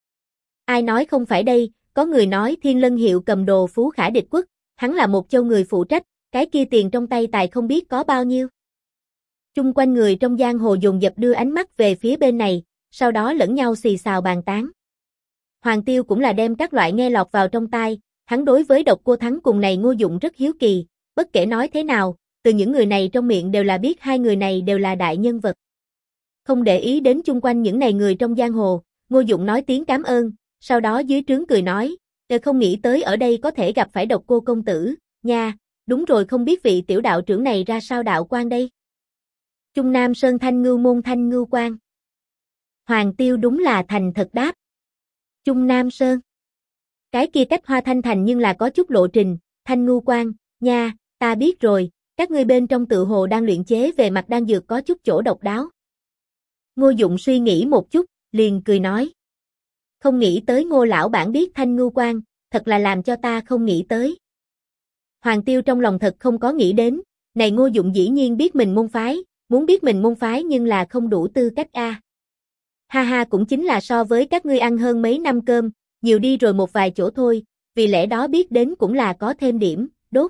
Ai nói không phải đây, có người nói Thiên Lân Hiệu cầm đồ phú khả địch quốc, hắn là một châu người phụ trách, cái kia tiền trong tay tài không biết có bao nhiêu. Chung quanh người trong giang hồ dồn dập đưa ánh mắt về phía bên này, sau đó lẫn nhau xì xào bàn tán. Hoàng Tiêu cũng là đem các loại nghe lọt vào trong tai, hắn đối với Độc Cô Thắng cùng này Ngô Dụng rất hiếu kỳ, bất kể nói thế nào, từ những người này trong miệng đều là biết hai người này đều là đại nhân vật. Không để ý đến chung quanh những này người trong giang hồ, Ngô Dụng nói tiếng cảm ơn, sau đó dưới trướng cười nói, không nghĩ tới ở đây có thể gặp phải Độc Cô công tử, nha, đúng rồi không biết vị tiểu đạo trưởng này ra sao đạo quan đây. Trung Nam Sơn Thanh Ngưu môn Thanh Ngưu quan. Hoàng Tiêu đúng là thành thật đáp. Trung Nam Sơn. Cái kia cách Hoa Thanh Thành nhưng là có chút lộ trình, Thanh Ngưu quan, nha, ta biết rồi, các ngươi bên trong tự hồ đang luyện chế về mặt đan dược có chút chỗ độc đáo. Ngô Dụng suy nghĩ một chút, liền cười nói. Không nghĩ tới Ngô lão bản biết Thanh Ngưu quan, thật là làm cho ta không nghĩ tới. Hoàng Tiêu trong lòng thật không có nghĩ đến, này Ngô Dụng dĩ nhiên biết mình môn phái, muốn biết mình môn phái nhưng là không đủ tư cách a. Ha ha cũng chính là so với các ngươi ăn hơn mấy năm cơm, nhiều đi rồi một vài chỗ thôi, vì lẽ đó biết đến cũng là có thêm điểm, đốt.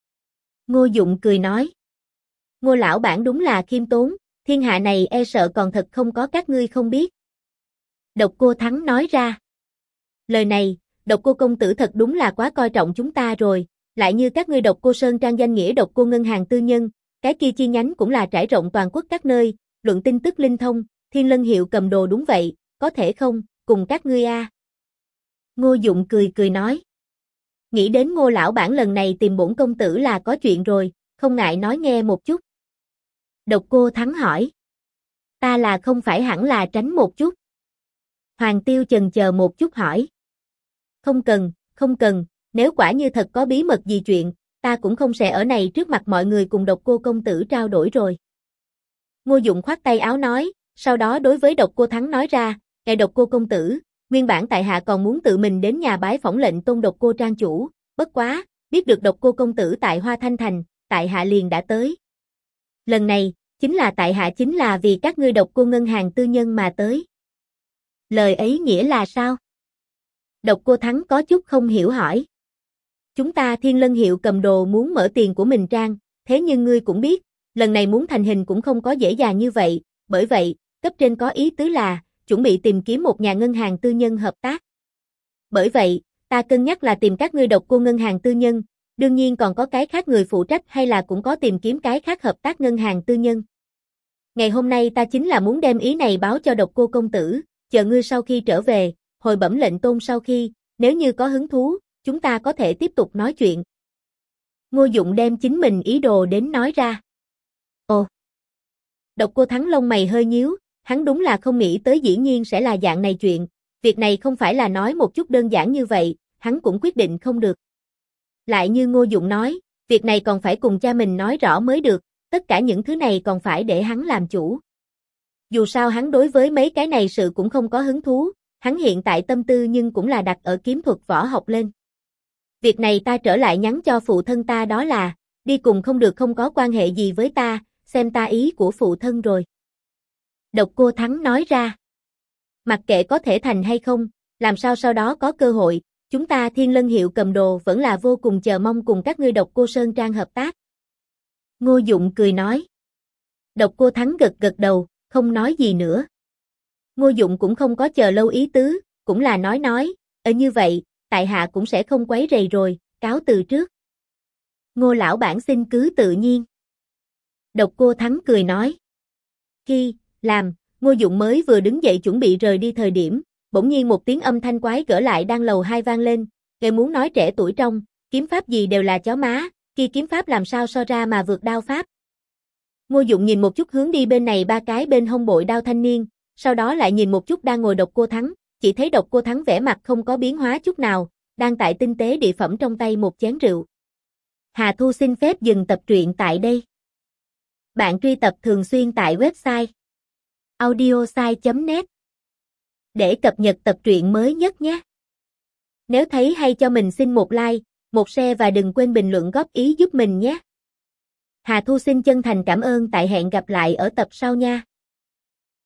Ngô Dụng cười nói. Ngô lão bản đúng là khiêm tốn, thiên hạ này e sợ còn thật không có các ngươi không biết. Độc Cô Thắng nói ra. Lời này, Độc Cô công tử thật đúng là quá coi trọng chúng ta rồi, lại như các ngươi Độc Cô Sơn Trang danh nghĩa Độc Cô ngân hàng tư nhân, cái kia chi nhánh cũng là trải rộng toàn quốc các nơi, luận tin tức linh thông, Thiên Lân Hiệu cầm đồ đúng vậy, có thể không, cùng các ngươi a. Ngô Dụng cười cười nói. Nghĩ đến Ngô lão bản lần này tìm bổn công tử là có chuyện rồi, không ngại nói nghe một chút. Độc Cô Thắng hỏi. Ta là không phải hẳn là tránh một chút. Hoàng Tiêu chần chờ một chút hỏi. Không cần, nếu quả như thật có bí mật gì chuyện, ta cũng không sẽ ở này trước mặt mọi người cùng Độc Cô công tử trao đổi rồi. Ngô Dụng khoát tay áo nói, sau đó đối với Độc Cô Thắng nói ra, Độc Cô công tử, nguyên bản tại hạ còn muốn tự mình đến nhà bái phỏng lệnh tôn Độc Cô trang chủ, bất quá, biết được Độc Cô công tử tại Hoa Thanh Thành, tại hạ liền đã tới. Lần này, chính là vì các ngươi Độc Cô ngân hàng tư nhân mà tới. Lời ấy nghĩa là sao? Độc Cô Thắng có chút không hiểu hỏi. Chúng ta Thiên Lân Hiệu cầm đồ muốn mở tiền của mình trang, thế nhưng ngươi cũng biết, lần này muốn thành hình cũng không có dễ dàng như vậy, bởi vậy, cấp trên có ý tứ là, chuẩn bị tìm kiếm một nhà ngân hàng tư nhân hợp tác. Bởi vậy, ta cân nhắc là tìm các ngươi Độc Cô ngân hàng tư nhân, đương nhiên còn có cái khác người phụ trách hay là cũng có tìm kiếm cái khác hợp tác ngân hàng tư nhân. Ngày hôm nay ta chính là muốn đem ý này báo cho Độc Cô công tử, chờ ngươi sau khi trở về, hồi bẩm lệnh tôn sau khi, nếu như có hứng thú, chúng ta có thể tiếp tục nói chuyện. Ngô Dụng đem chính mình ý đồ đến nói ra. Ồ! Độc Cô Thắng lông mày hơi nhíu, hắn đúng là không nghĩ tới dĩ nhiên sẽ là dạng này chuyện, việc này không phải là nói một chút đơn giản như vậy, hắn cũng quyết định không được. Lại như Ngô Dụng nói, việc này còn phải cùng cha mình nói rõ mới được, tất cả những thứ này còn phải để hắn làm chủ. Dù sao hắn đối với mấy cái này sự cũng không có hứng thú, hắn hiện tại tâm tư nhưng cũng là đặt ở kiếm thuật võ học lên. Việc này ta trở lại nhắn cho phụ thân ta đó là, đi cùng không được không có quan hệ gì với ta, xem ta ý của phụ thân rồi. Độc Cô Thắng nói ra. Mặc kệ có thể thành hay không, làm sao sau đó có cơ hội, chúng ta Thiên Lân Hiệu cầm đồ vẫn là vô cùng chờ mong cùng các ngươi Độc Cô Sơn Trang hợp tác. Ngô Dụng cười nói. Độc Cô Thắng gật gật đầu, không nói gì nữa. Ngô Dụng cũng không có chờ lâu ý tứ, cũng là nói, như vậy, tại hạ cũng sẽ không quấy rầy rồi, cáo từ trước. Ngô lão bản xin cứ tự nhiên. Độc Cô Thắng cười nói. Khi, làm, Ngô Dụng mới vừa đứng dậy chuẩn bị rời đi thời điểm, bỗng nhiên một tiếng âm thanh quái gở lại đang lầu 2 vang lên, người muốn nói trẻ tuổi trong, kiếm pháp gì đều là chó má, kia kiếm pháp làm sao so ra mà vượt đao pháp. Ngô Dụng nhìn một chút hướng đi bên này ba cái bên hông bội đao thanh niên, sau đó lại nhìn một chút đang ngồi Độc Cô Thắng, chỉ thấy Độc Cô Thắng vẻ mặt không có biến hóa chút nào, đang tại tinh tế địa phẩm trong tay một chén rượu. Hà Thu xin phép dừng tập truyện tại đây. Bạn truy tập thường xuyên tại website audiosai.net để cập nhật tập truyện mới nhất nhé. Nếu thấy hay cho mình xin một like, một share và đừng quên bình luận góp ý giúp mình nhé. Hà Thu xin chân thành cảm ơn, tại hẹn gặp lại ở tập sau nha.